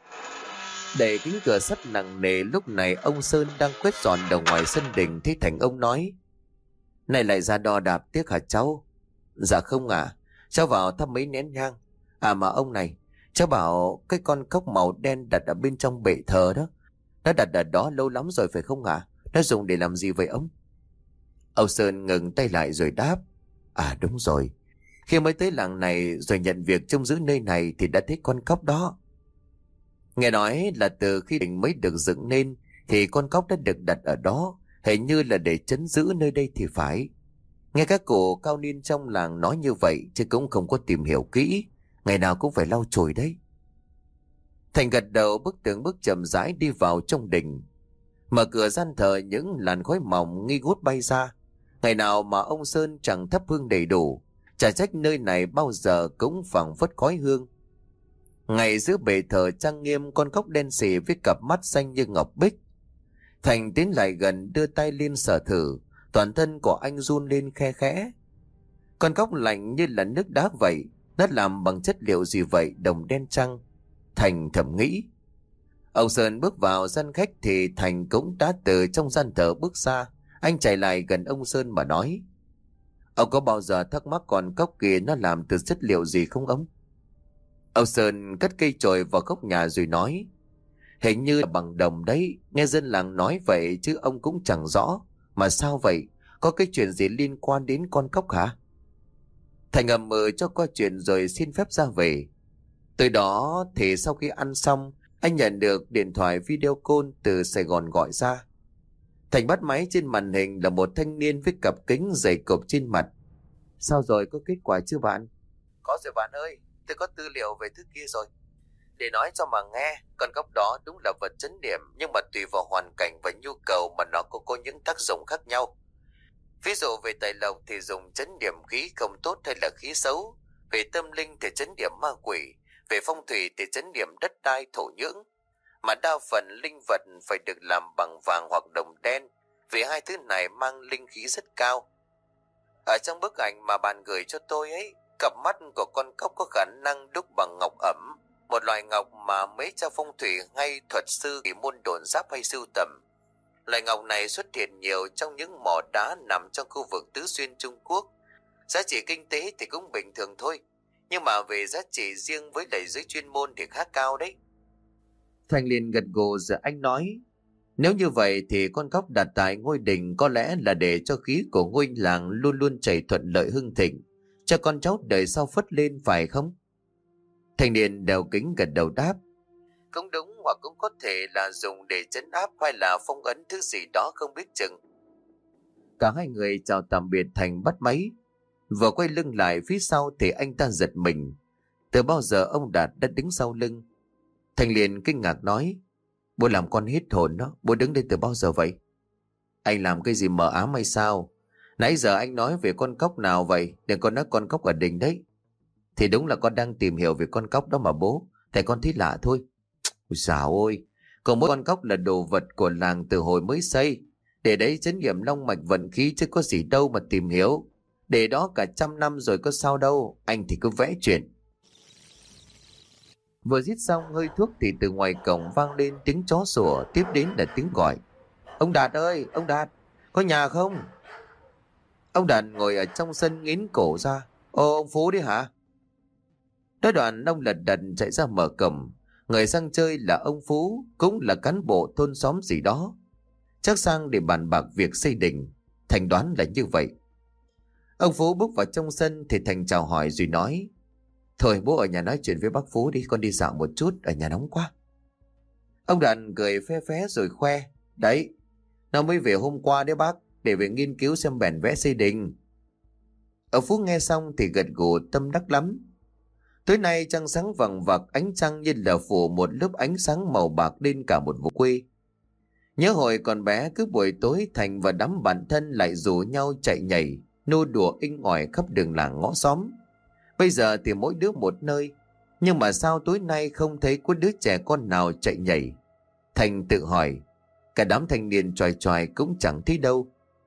Đẩy cánh cửa sắt nặng nề, lúc này ông Sơn đang quét dọn đầu ngoài sân đình thấy Thành, ông nói, này lại ra đò đạp tiếc hả cháu? Dạ không à, cháu vào thắp mấy nén nhang. À mà ông này, cháu bảo cái con cóc màu đen đặt ở bên trong bệ thờ đó, nó đặt ở đó lâu lắm rồi phải không ạ? Nó dùng để làm gì vậy ông? Ông Sơn ngừng tay lại rồi đáp, à đúng rồi, khi mới tới làng này rồi nhận việc trông giữ nơi này thì đã thấy con cóc đó. Nghe nói là từ khi đình mới được dựng nên thì con cóc đã được đặt ở đó, hình như là để trấn giữ nơi đây thì phải. Nghe các cụ cao niên trong làng nói như vậy chứ cũng không có tìm hiểu kỹ, ngày nào cũng phải lau chùi đấy. Thành gật đầu, bước từng bước chậm rãi đi vào trong đình. Mở cửa gian thờ, những làn khói mỏng nghi ngút bay ra. Ngày nào mà ông Sơn chẳng thắp hương đầy đủ, chả trách nơi này bao giờ cũng phảng phất khói hương. Ngay giữa bệ thờ trang nghiêm, con cóc đen xì với cặp mắt xanh như ngọc bích. Thành tiến lại gần, đưa tay lên sờ thử, toàn thân của anh run lên khe khẽ. Con cóc lạnh như là nước đá vậy, nó làm bằng chất liệu gì vậy, đồng đen chăng? Thành thầm nghĩ. Ông Sơn bước vào gian khách thì Thành cũng đã từ trong gian thờ bước ra. Anh chạy lại gần ông Sơn mà nói, ông có bao giờ thắc mắc con cóc kia nó làm từ chất liệu gì không ông? Ông Sơn cất cây chổi vào góc nhà rồi nói, hình như là bằng đồng đấy, nghe dân làng nói vậy chứ ông cũng chẳng rõ. Mà sao vậy? Có cái chuyện gì liên quan đến con cóc hả? Thành ngầm mừ cho qua chuyện rồi xin phép ra về. Từ đó thì sau khi ăn xong, anh nhận được điện thoại video call từ Sài Gòn gọi ra. Thành bắt máy, trên màn hình là một thanh niên với cặp kính dày cộp trên mặt. Sao rồi, có kết quả chưa bạn? Có rồi bạn ơi, tôi có tư liệu về thứ kia rồi. Để nói cho mà nghe, con cóc đó đúng là vật trấn niệm, nhưng mà tùy vào hoàn cảnh và nhu cầu mà nó có những tác dụng khác nhau. Ví dụ về tài lộc thì dùng trấn niệm khí không tốt hay là khí xấu. Về tâm linh thì trấn niệm ma quỷ. Về phong thủy thì trấn niệm đất đai thổ nhưỡng. Mà đa phần linh vật phải được làm bằng vàng hoặc đồng đen, vì hai thứ này mang linh khí rất cao. Ở trong bức ảnh mà bạn gửi cho tôi ấy, cặp mắt của con cóc có khả năng đúc bằng ngọc ẩm. một loại ngọc mà mấy cha phong thủy hay thuật sư kỳ môn độn giáp hay sưu tầm. Loại ngọc này xuất hiện nhiều trong những mỏ đá nằm trong khu vực Tứ Xuyên Trung Quốc. Giá trị kinh tế thì cũng bình thường thôi, nhưng mà về giá trị riêng với lại giới chuyên môn thì khá cao đấy. Thành liền gật gù rồi anh nói, nếu như vậy thì con cóc đặt tại ngôi đình có lẽ là để cho khí của ngôi làng luôn luôn chảy thuận lợi hưng thịnh, cho con cháu đời sau phất lên phải không? Thanh niên đeo kính gật đầu đáp, cũng đúng, hoặc cũng có thể là dùng để trấn áp hay là phong ấn thứ gì đó không biết chừng. Cả hai người chào tạm biệt Thành bắt máy. Vừa quay lưng lại phía sau thì anh ta giật mình. Từ bao giờ ông Đạt đã đứng sau lưng? Thành liền kinh ngạc nói, bố làm con hết hồn đó, bố đứng đây từ bao giờ vậy? Anh làm cái gì mờ ám hay sao? Nãy giờ anh nói về con cóc nào vậy? Đừng có nói con cóc ở đình đấy. Thì đúng là con đang tìm hiểu về con cóc đó mà bố. Tại con thấy lạ thôi. Ôi dào ôi, còn mỗi con cóc là đồ vật của làng từ hồi mới xây. Để đấy trấn nghiệm long mạch vận khí chứ có gì đâu mà tìm hiểu. Để đó cả 100 năm rồi có sao đâu, anh thì cứ vẽ chuyện. Vừa rít xong hơi thuốc thì từ ngoài cổng vang lên tiếng chó sủa, tiếp đến là tiếng gọi. Ông Đạt ơi, ông Đạt, có nhà không? Ông Đạt ngồi ở trong sân nghiến cổ ra. Ô, ông Phú đi hả? Nói đoạn ông lật đật chạy ra mở cổng. Người sang chơi là ông Phú, cũng là cán bộ thôn xóm gì đó. Chắc sang để bàn bạc việc xây đình. Thành đoán là như vậy. Ông Phú bước vào trong sân thì Thành chào hỏi rồi nói, thôi bố ở nhà nói chuyện với bác Phú đi, con đi dạo một chút, ở nhà nóng quá. Ông Đàn cười phe phé rồi khoe, đấy, nó mới về hôm qua đấy bác, để về nghiên cứu xem bản vẽ xây đình. Ông Phú nghe xong thì gật gù tâm đắc lắm. Tối nay trăng sáng vằng vặc, ánh trăng như là phủ một lớp ánh sáng màu bạc lên cả một vùng quê. Nhớ hồi còn bé, cứ buổi tối Thành và đám bạn thân lại rủ nhau chạy nhảy, nô đùa inh ỏi khắp đường làng ngõ xóm. Bây giờ thì mỗi đứa một nơi, nhưng mà sao tối nay không thấy có đứa trẻ con nào chạy nhảy? Thành tự hỏi, cả đám thanh niên chòi chòi cũng chẳng thấy đâu.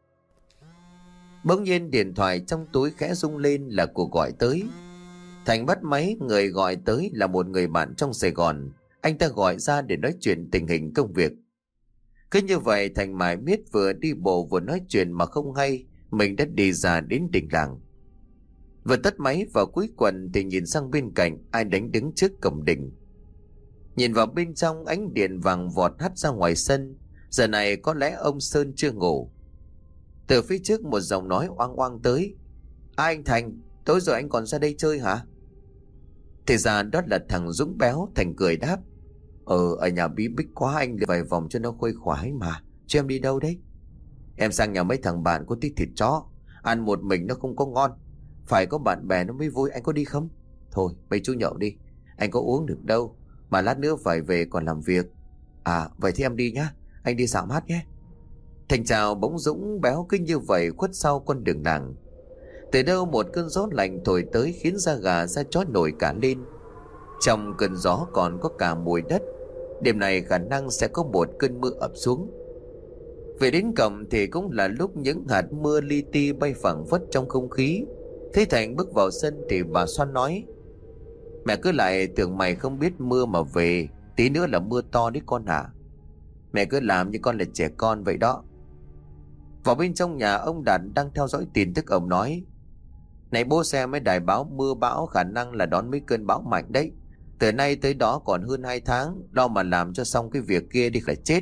Bỗng nhiên điện thoại trong túi khẽ rung lên là cuộc gọi tới. Thành bắt máy, người gọi tới là một người bạn trong Sài Gòn. Anh ta gọi ra để nói chuyện tình hình công việc. Cứ như vậy Thành mải miết vừa đi bộ vừa nói chuyện mà không hay mình đã đi ra đến đình làng. Vừa tắt máy vào cuối quần thì nhìn sang bên cạnh, ai đánh đứng trước cổng đình. Nhìn vào bên trong, ánh điện vàng vọt hắt ra ngoài sân. Giờ này có lẽ ông Sơn chưa ngủ. Từ phía trước một giọng nói oang oang tới, anh Thành, tối rồi anh còn ra đây chơi hả? Thì ra đó là thằng Dũng béo. Thành cười đáp, ở nhà bí bích quá, anh vài vòng cho nó khuây khoái mà. Chứ em đi đâu đấy? Em sang nhà mấy thằng bạn có tí thịt chó, ăn một mình nó không có ngon, phải có bạn bè nó mới vui. Anh có đi không? Thôi mấy chú nhậu đi, anh có uống được đâu, mà lát nữa phải về còn làm việc. À vậy thì em đi nhá, anh đi dạo mát nhé. Thành chào bỗng Dũng béo kinh như vậy khuất sau con đường làng. Từ đâu một cơn gió lạnh thổi tới khiến da gà da chó nổi cả lên. Trong cơn gió còn có cả mùi đất. Đêm này khả năng sẽ có một cơn mưa ập xuống. Về đến cổng thì cũng là lúc những hạt mưa li ti bay phẳng phất trong không khí. Thấy Thành bước vào sân thì bà Xoan nói, mẹ cứ lại tưởng mày không biết mưa mà về, tí nữa là mưa to đấy con hả? Mẹ cứ làm như con là trẻ con vậy đó. Vào bên trong nhà, ông Đạt đang theo dõi tin tức. Ông nói, này bố xem mấy đài báo mưa bão khả năng là đón mấy cơn bão mạnh đấy. Từ nay tới đó còn hơn 2 tháng, lo mà làm cho xong cái việc kia đi là chết.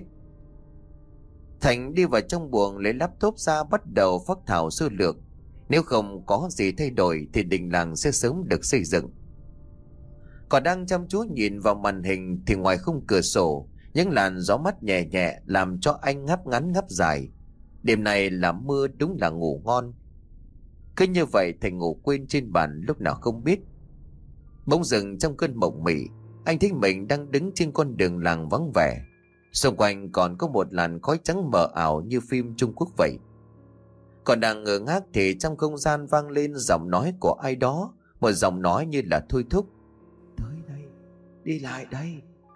Thành đi vào trong buồng lấy laptop ra, bắt đầu phác thảo sơ lược. Nếu không có gì thay đổi thì đình làng sẽ sớm được xây dựng. Còn đang chăm chú nhìn vào màn hình thì ngoài khung cửa sổ, những làn gió mát nhẹ nhẹ làm cho anh ngáp ngắn ngáp dài. Đêm này là mưa, đúng là ngủ ngon. Cứ như vậy Thành ngủ quên trên bàn lúc nào không biết. Bỗng dừng trong cơn mộng mị, anh thấy mình đang đứng trên con đường làng vắng vẻ. Xung quanh còn có một làn khói trắng mờ ảo như phim Trung Quốc vậy. Còn đang ngơ ngác thì trong không gian vang lên giọng nói của ai đó. Một giọng nói như là thôi thúc, tới đây, đi lại đây.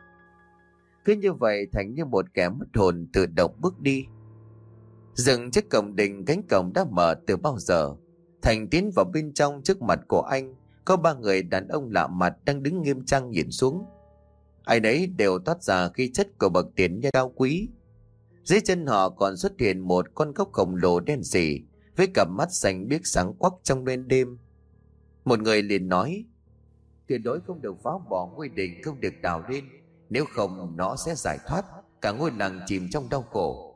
Cứ như vậy Thành như một kẻ mất hồn tự động bước đi. Dừng trước cổng đình, cánh cổng đã mở từ bao giờ. Thành tiến vào bên trong. Trước mặt của anh có ba người đàn ông lạ mặt đang đứng nghiêm trang nhìn xuống. Ai nấy đều toát ra khí chất của bậc tiền nhân cao quý. Dưới chân họ còn xuất hiện một con cóc khổng lồ đen sì với cặp mắt xanh biếc sáng quắc trong đêm đêm. Một người liền nói: tuyệt đối không được phá bỏ ngôi đình, không được đào lên, nếu không nó sẽ giải thoát, cả ngôi làng chìm trong đau khổ.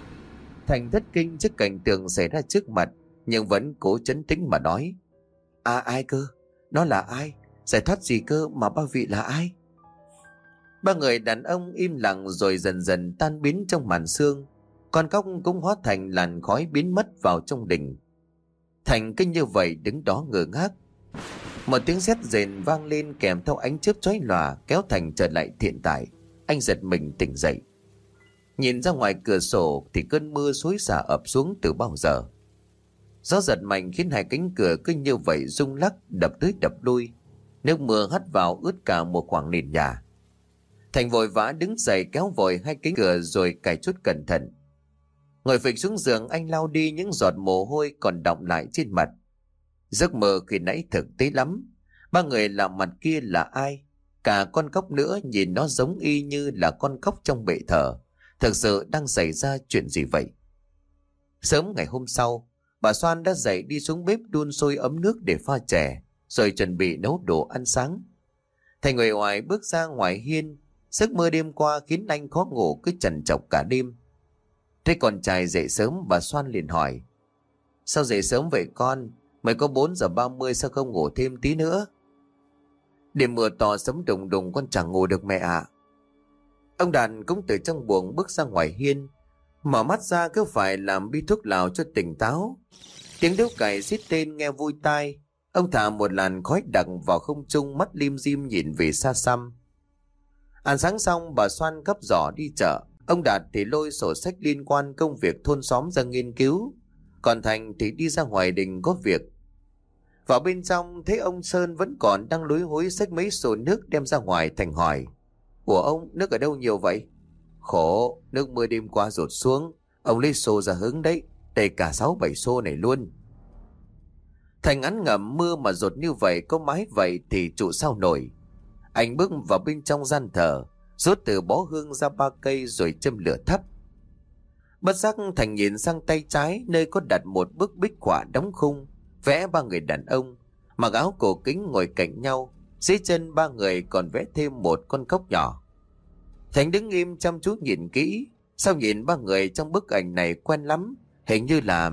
Thành thất kinh trước cảnh tượng xảy ra trước mặt, nhưng vẫn cố trấn tĩnh mà nói: ai cơ? Nó là ai? Giải thoát gì cơ mà ba vị là ai? Ba người đàn ông im lặng rồi dần dần tan biến trong màn sương. Con cóc cũng hóa thành làn khói biến mất vào trong đình. Thành kinh như vậy đứng đó ngơ ngác. Một tiếng sét rền vang lên kèm theo ánh chớp chói lòa kéo Thành trở lại hiện tại. Anh giật mình tỉnh dậy. Nhìn ra ngoài cửa sổ thì cơn mưa xối xả ập xuống từ bao giờ. Gió giật mạnh khiến hai cánh cửa cứ như vậy rung lắc, đập tới đập lui. Nước mưa hắt vào ướt cả một khoảng nền nhà. Thành vội vã đứng dậy kéo vội hai cánh cửa rồi cài chốt cẩn thận. Ngồi phịch xuống giường, anh lau đi những giọt mồ hôi còn đọng lại trên mặt. Giấc mơ khi nãy thực tế lắm. Ba người lạ mặt kia là ai? Cả con cóc nữa, nhìn nó giống y như là con cóc trong bệ thờ. Thực sự đang xảy ra chuyện gì vậy? Sớm ngày hôm sau, bà Soan đã dậy đi xuống bếp đun sôi ấm nước để pha chè, rồi chuẩn bị nấu đồ ăn sáng. Thành người ngoài bước ra ngoài hiên. Giấc mơ đêm qua khiến anh khó ngủ cứ trằn trọc cả đêm. Thấy con trai dậy sớm, bà Soan liền hỏi: sao dậy sớm vậy con? Mày có 4:30 sao không ngủ thêm tí nữa? Đêm mưa to sấm đùng đùng con chẳng ngủ được mẹ ạ. Ông Đạt cũng từ trong buồng bước ra ngoài hiên. Mở mắt ra cứ phải làm bi thuốc lào cho tỉnh táo. Tiếng điếu cày rít tên nghe vui tai. Ông thả một làn khói đặc vào không trung, mắt lim dim nhìn về xa xăm. Ăn sáng xong, bà Soan gấp giỏ đi chợ. Ông Đạt thì lôi sổ sách liên quan công việc thôn xóm ra nghiên cứu. Còn Thành thì đi ra ngoài đình có việc. Vào bên trong thấy ông Sơn vẫn còn đang lúi húi xách mấy xô nước đem ra ngoài. Thành hỏi: ủa ông, nước ở đâu nhiều vậy? Khổ, nước mưa đêm qua rột xuống. Ông lấy xô ra hứng đấy, đầy cả 6-7 xô này luôn. Thành ngắn ngẩm, mưa mà rột như vậy, có mái vậy thì trụ sao nổi. Anh bước vào bên trong gian thờ, rút từ bó hương ra 3 cây rồi châm lửa thắp. Bất giác Thành nhìn sang tay trái, nơi có đặt một bức bích họa đóng khung vẽ 3 người đàn ông mặc áo cổ kính ngồi cạnh nhau. Dưới chân 3 người còn vẽ thêm một con cóc nhỏ. Thành đứng im chăm chú nhìn kỹ. Sao nhìn 3 người trong bức ảnh này quen lắm, hình như là...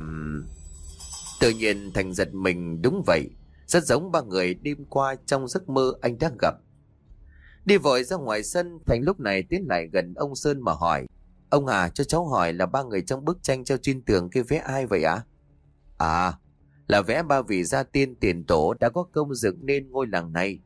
Tự nhiên Thành giật mình, đúng vậy, rất giống 3 người đêm qua trong giấc mơ anh đang gặp. Đi vội ra ngoài sân, Thành lúc này tiến lại gần ông Sơn mà hỏi: ông à, cho cháu hỏi là 3 người trong bức tranh treo trên tường kia vẽ ai vậy ạ? À, là vẽ 3 vị gia tiên tiền tổ đã có công dựng nên ngôi làng này.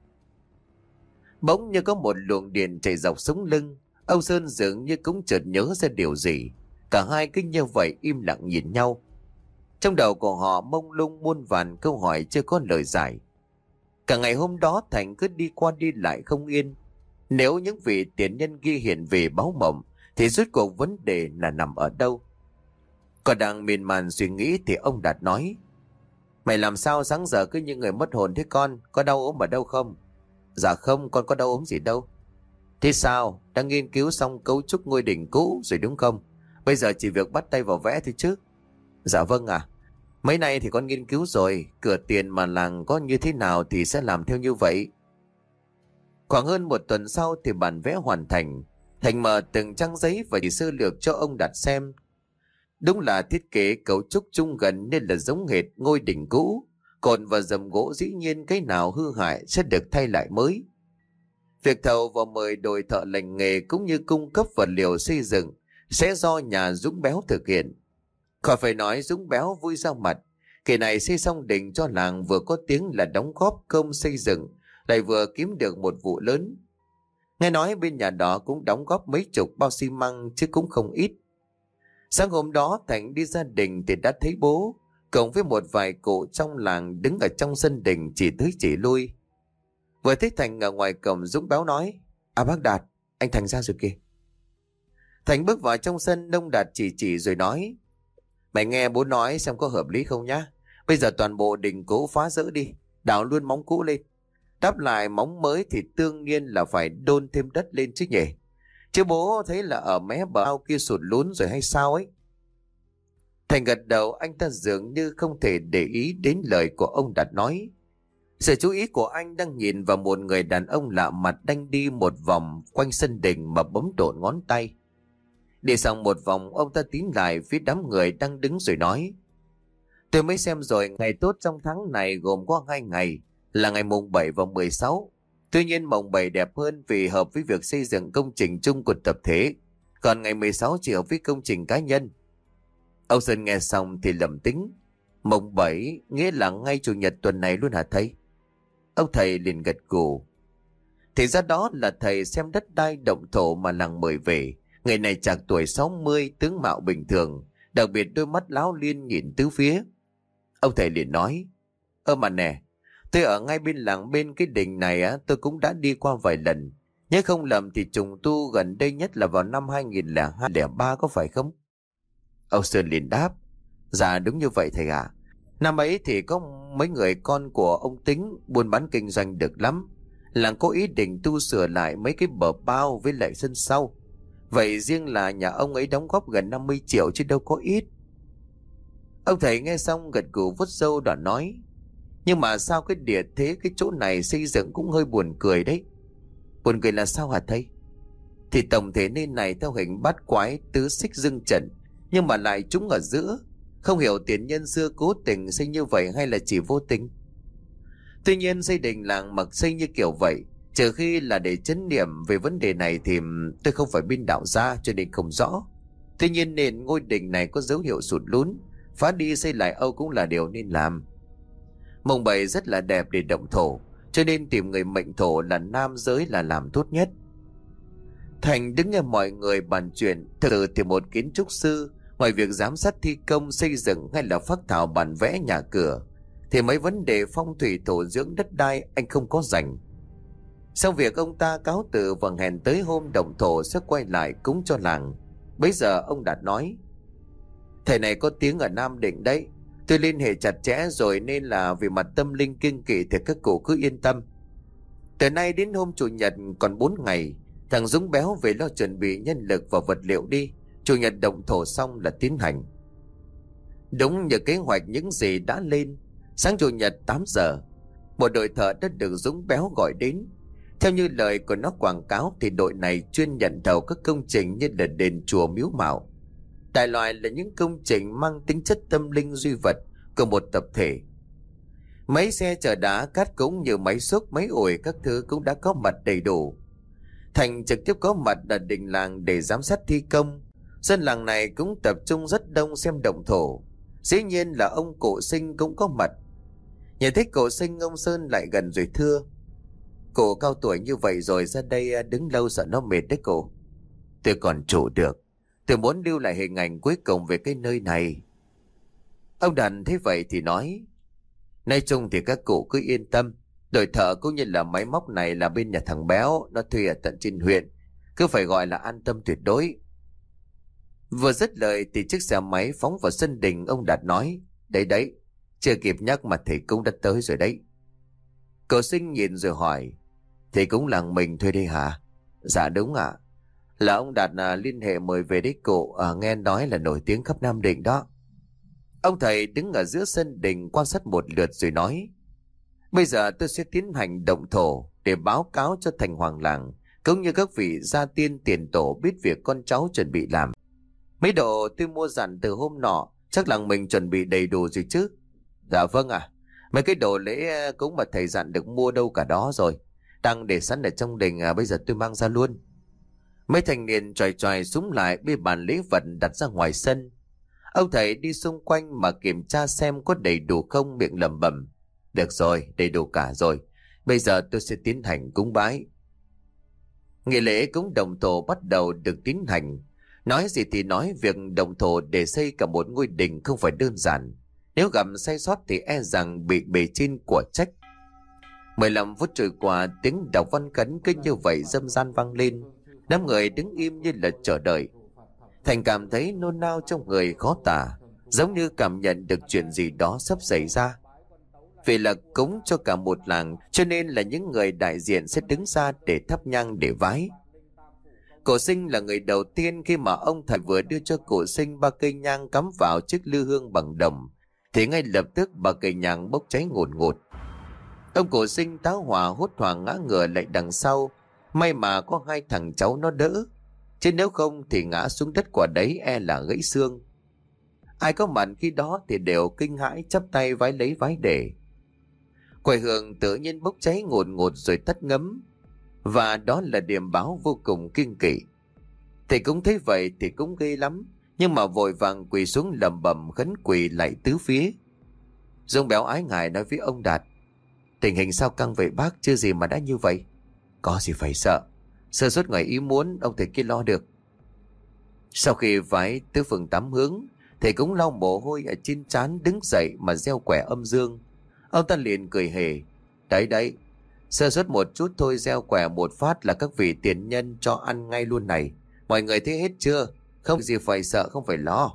Bỗng như có một luồng điện chảy dọc sống lưng. Ông Sơn dường như cũng chợt nhớ ra điều gì. Cả hai cứ như vậy im lặng nhìn nhau. Trong đầu của họ mông lung muôn vàn câu hỏi chưa có lời giải. Cả ngày hôm đó Thành cứ đi qua đi lại không yên. Nếu những vị tiền nhân ghi hiện về báo mộng thì rốt cuộc vấn đề là nằm ở đâu? Còn đang miên man suy nghĩ thì ông Đạt nói: mày làm sao sáng giờ cứ như người mất hồn thế con? Có đau ốm ở đâu không? Dạ không, con có đau ốm gì đâu. Thế sao? Đang nghiên cứu xong cấu trúc ngôi đình cũ rồi đúng không? Bây giờ chỉ việc bắt tay vào vẽ thôi chứ? Dạ vâng ạ. Mấy nay thì con nghiên cứu rồi, cửa tiền mà làng có như thế nào thì sẽ làm theo như vậy. Khoảng hơn 1 tuần sau thì bản vẽ hoàn thành. Thành mở từng trang giấy và chỉ sơ lược cho ông Đạt xem. Đúng là thiết kế cấu trúc chung gần nên là giống hệt ngôi đình cũ. Cột và dầm gỗ dĩ nhiên cái nào hư hại sẽ được thay lại mới. Việc thầu và mời đội thợ lành nghề cũng như cung cấp vật liệu xây dựng sẽ do nhà Dũng Béo thực hiện. Khỏi phải nói Dũng Béo vui ra mặt. Kỳ này xây xong đình cho làng vừa có tiếng là đóng góp công xây dựng, lại vừa kiếm được một vụ lớn. Nghe nói bên nhà đó cũng đóng góp mấy chục bao xi măng chứ cũng không ít. Sáng hôm đó Thành đi ra đình thì đã thấy bố cộng với một vài cụ trong làng đứng ở trong sân đình chỉ tới chỉ lui. Vừa thấy Thành ở ngoài cổng, Dũng Béo nói: à bác Đạt, anh Thành ra rồi kìa. Thành bước vào trong sân, ông Đạt chỉ rồi nói: mày nghe bố nói xem có hợp lý không nhá. Bây giờ toàn bộ đình cố phá rỡ đi. đào luôn móng cũ lên. Đắp lại móng mới thì đương nhiên là phải đôn thêm đất lên chứ nhỉ. Chứ bố thấy là ở mé bờ ao kia sụt lún rồi hay sao ấy? Thành gật đầu, anh ta dường như không thể để ý đến lời của ông Đạt nói. Sự chú ý của anh đang nhìn vào một người đàn ông lạ mặt đang đi một vòng quanh sân đình mà bấm độn ngón tay. Đi xong một vòng, ông ta tiến lại phía đám người đang đứng rồi nói: tôi mới xem rồi, ngày tốt trong tháng này gồm có 2 ngày, là ngày mùng 7 và 16. Tuy nhiên mùng 7 đẹp hơn vì hợp với việc xây dựng công trình chung của tập thể, còn ngày 16 chỉ hợp với công trình cá nhân. Ông Sơn nghe xong thì lẩm tính: mùng 7 nghĩa là ngay chủ nhật tuần này luôn hả thầy? Ông thầy liền gật gù. Thì ra đó là thầy xem đất đai động thổ mà làng mời về. Người này chạc tuổi 60, tướng mạo bình thường, đặc biệt đôi mắt láo liên nhìn tứ phía. Ông thầy liền nói: mà nè, tôi ở ngay bên làng bên cái đình này á, tôi cũng đã đi qua vài lần. Nếu không lầm thì trùng tu gần đây nhất là vào năm 2002-03 có phải không? Ông Sơn liền đáp: dạ đúng như vậy thầy ạ. Năm ấy thì có mấy người con của ông Tính buôn bán kinh doanh được lắm. Làng có ý định tu sửa lại mấy cái bờ bao với lại sân sau. Vậy riêng là nhà ông ấy đóng góp gần 50 triệu chứ đâu có ít. Ông thầy nghe xong gật gù vuốt râu đoạn nói: nhưng mà sao cái địa thế cái chỗ này xây dựng cũng hơi buồn cười đấy. Buồn cười là sao hả thầy? Thì tổng thể nên này theo hình bát quái tứ xích dương trận, nhưng mà lại trúng ở giữa. Không hiểu tiền nhân xưa cố tình xây như vậy hay là chỉ vô tình. Tuy nhiên xây đình làng mặc xây như kiểu vậy, trừ khi là để chấn niệm về vấn đề này thì tôi không phải bên đạo gia cho nên không rõ. Tuy nhiên nền ngôi đình này có dấu hiệu sụt lún, phá đi xây lại Âu cũng là điều nên làm. Mùng 7 rất là đẹp để động thổ, cho nên tìm người mệnh thổ là nam giới là làm tốt nhất. Thành đứng nghe mọi người bàn chuyện. Thực sự thì một kiến trúc sư, ngoài việc giám sát thi công xây dựng hay là phác thảo bản vẽ nhà cửa, thì mấy vấn đề phong thủy thổ dưỡng đất đai anh không có rành. Sau việc ông ta cáo từ và hẹn tới hôm động thổ sẽ quay lại cúng cho làng, bấy giờ ông Đạt nói: thầy này có tiếng ở Nam Định đấy. Tôi liên hệ chặt chẽ rồi, nên là về mặt tâm linh kiêng kỵ thì các cụ cứ yên tâm. Từ nay đến hôm chủ nhật còn 4 ngày, thằng Dũng béo về lo chuẩn bị nhân lực và vật liệu đi. Chủ nhật động thổ xong là tiến hành. Đúng như kế hoạch những gì đã lên, sáng chủ nhật 8 giờ, một đội thợ đã được Dũng béo gọi đến. Theo như lời của nó quảng cáo thì đội này chuyên nhận thầu các công trình như là đền chùa miếu mạo. Đại loại là những công trình mang tính chất tâm linh duy vật của một tập thể. Mấy xe chở đá cát cũng như máy xúc, máy ủi các thứ cũng đã có mặt đầy đủ. Thành trực tiếp có mặt ở đình làng để giám sát thi công. Dân làng này cũng tập trung rất đông xem động thổ. Dĩ nhiên là ông Cụ Sinh cũng có mặt. Nhìn thấy Cụ Sinh, ông Sơn lại gần rồi thưa: cụ cao tuổi như vậy rồi ra đây đứng lâu sợ nó mệt đấy cụ. Tôi còn trụ được. Tôi muốn lưu lại hình ảnh cuối cùng về cái nơi này. Ông Đàn thấy vậy thì nói: nói chung thì các cụ cứ yên tâm. Đội thợ cũng như là máy móc này là bên nhà thằng Béo, nó thuê ở tận trên huyện. Cứ phải gọi là an tâm tuyệt đối. Vừa dứt lời thì chiếc xe máy phóng vào sân đình. Ông Đạt nói: đấy đấy, chưa kịp nhắc mà thầy cũng đã tới rồi đấy. Cậu Sinh nhìn rồi hỏi: thầy cũng làng mình thuê đây hả? Dạ đúng ạ. Là ông Đạt liên hệ mời về đấy cụ, nghe nói là nổi tiếng khắp Nam Định đó. Ông thầy đứng ở giữa sân đình quan sát một lượt rồi nói: bây giờ tôi sẽ tiến hành động thổ để báo cáo cho thành hoàng làng, cũng như các vị gia tiên tiền tổ biết việc con cháu chuẩn bị làm. Mấy đồ tôi mua dặn từ hôm nọ, chắc làng mình chuẩn bị đầy đủ rồi chứ? Dạ vâng ạ. Mấy cái đồ lễ cũng mà thầy dặn được mua đâu cả đó rồi. Đang để sẵn ở trong đình, bây giờ tôi mang ra luôn. Mấy thanh niên choài choài súng lại bê bàn lễ vật đặt ra ngoài sân. Ông thầy đi xung quanh mà kiểm tra xem có đầy đủ không, miệng lẩm bẩm: được rồi, đầy đủ cả rồi. Bây giờ tôi sẽ tiến hành cúng bái. Nghi lễ cúng động thổ bắt đầu được tiến hành. Nói gì thì nói, việc động thổ để xây cả một ngôi đình không phải đơn giản. Nếu gặp sai sót thì e rằng bị bề trên của trách. 15 phút trôi qua, tiếng đọc văn khấn cứ như vậy râm ran vang lên. Đám người đứng im như là chờ đợi. Thành cảm thấy nôn nao trong người khó tả, giống như cảm nhận được chuyện gì đó sắp xảy ra. Vì là cúng cho cả một làng, cho nên là những người đại diện sẽ đứng ra để thắp nhang để vái. Cổ Sinh là người đầu tiên khi mà ông thầy vừa đưa cho cổ Sinh 3 cây nhang cắm vào chiếc lư hương bằng đồng, thì ngay lập tức 3 cây nhang bốc cháy ngùn ngụt. Ông cổ Sinh táo hỏa hốt hoảng ngã ngửa lại đằng sau. May mà có 2 thằng cháu nó đỡ, chứ nếu không thì ngã xuống đất quả đấy e là gãy xương. Ai có mặt khi đó thì đều kinh hãi chắp tay vái lấy vái để. Quầy hương tự nhiên bốc cháy ngùn ngụt rồi tắt ngấm, và đó là điểm báo vô cùng kinh kỵ. Thầy cũng thấy vậy thì cũng ghê lắm, nhưng mà vội vàng quỳ xuống lầm bầm khấn quỳ lại tứ phía. Dung Béo ái ngại nói với ông Đạt: "Tình hình sao căng vậy bác, chưa gì mà đã như vậy?" "Có gì phải sợ, sơ suất ngoài ý muốn, ông thầy kia lo được." Sau khi vái tứ phương tám hướng, thầy cũng lau mồ hôi ở trên trán đứng dậy mà gieo quẻ âm dương. Ông ta liền cười hề: "Đấy đấy, sơ suất một chút thôi, gieo quẻ một phát là các vị tiền nhân cho ăn ngay luôn này. Mọi người thấy hết chưa? Không gì phải sợ, không phải lo."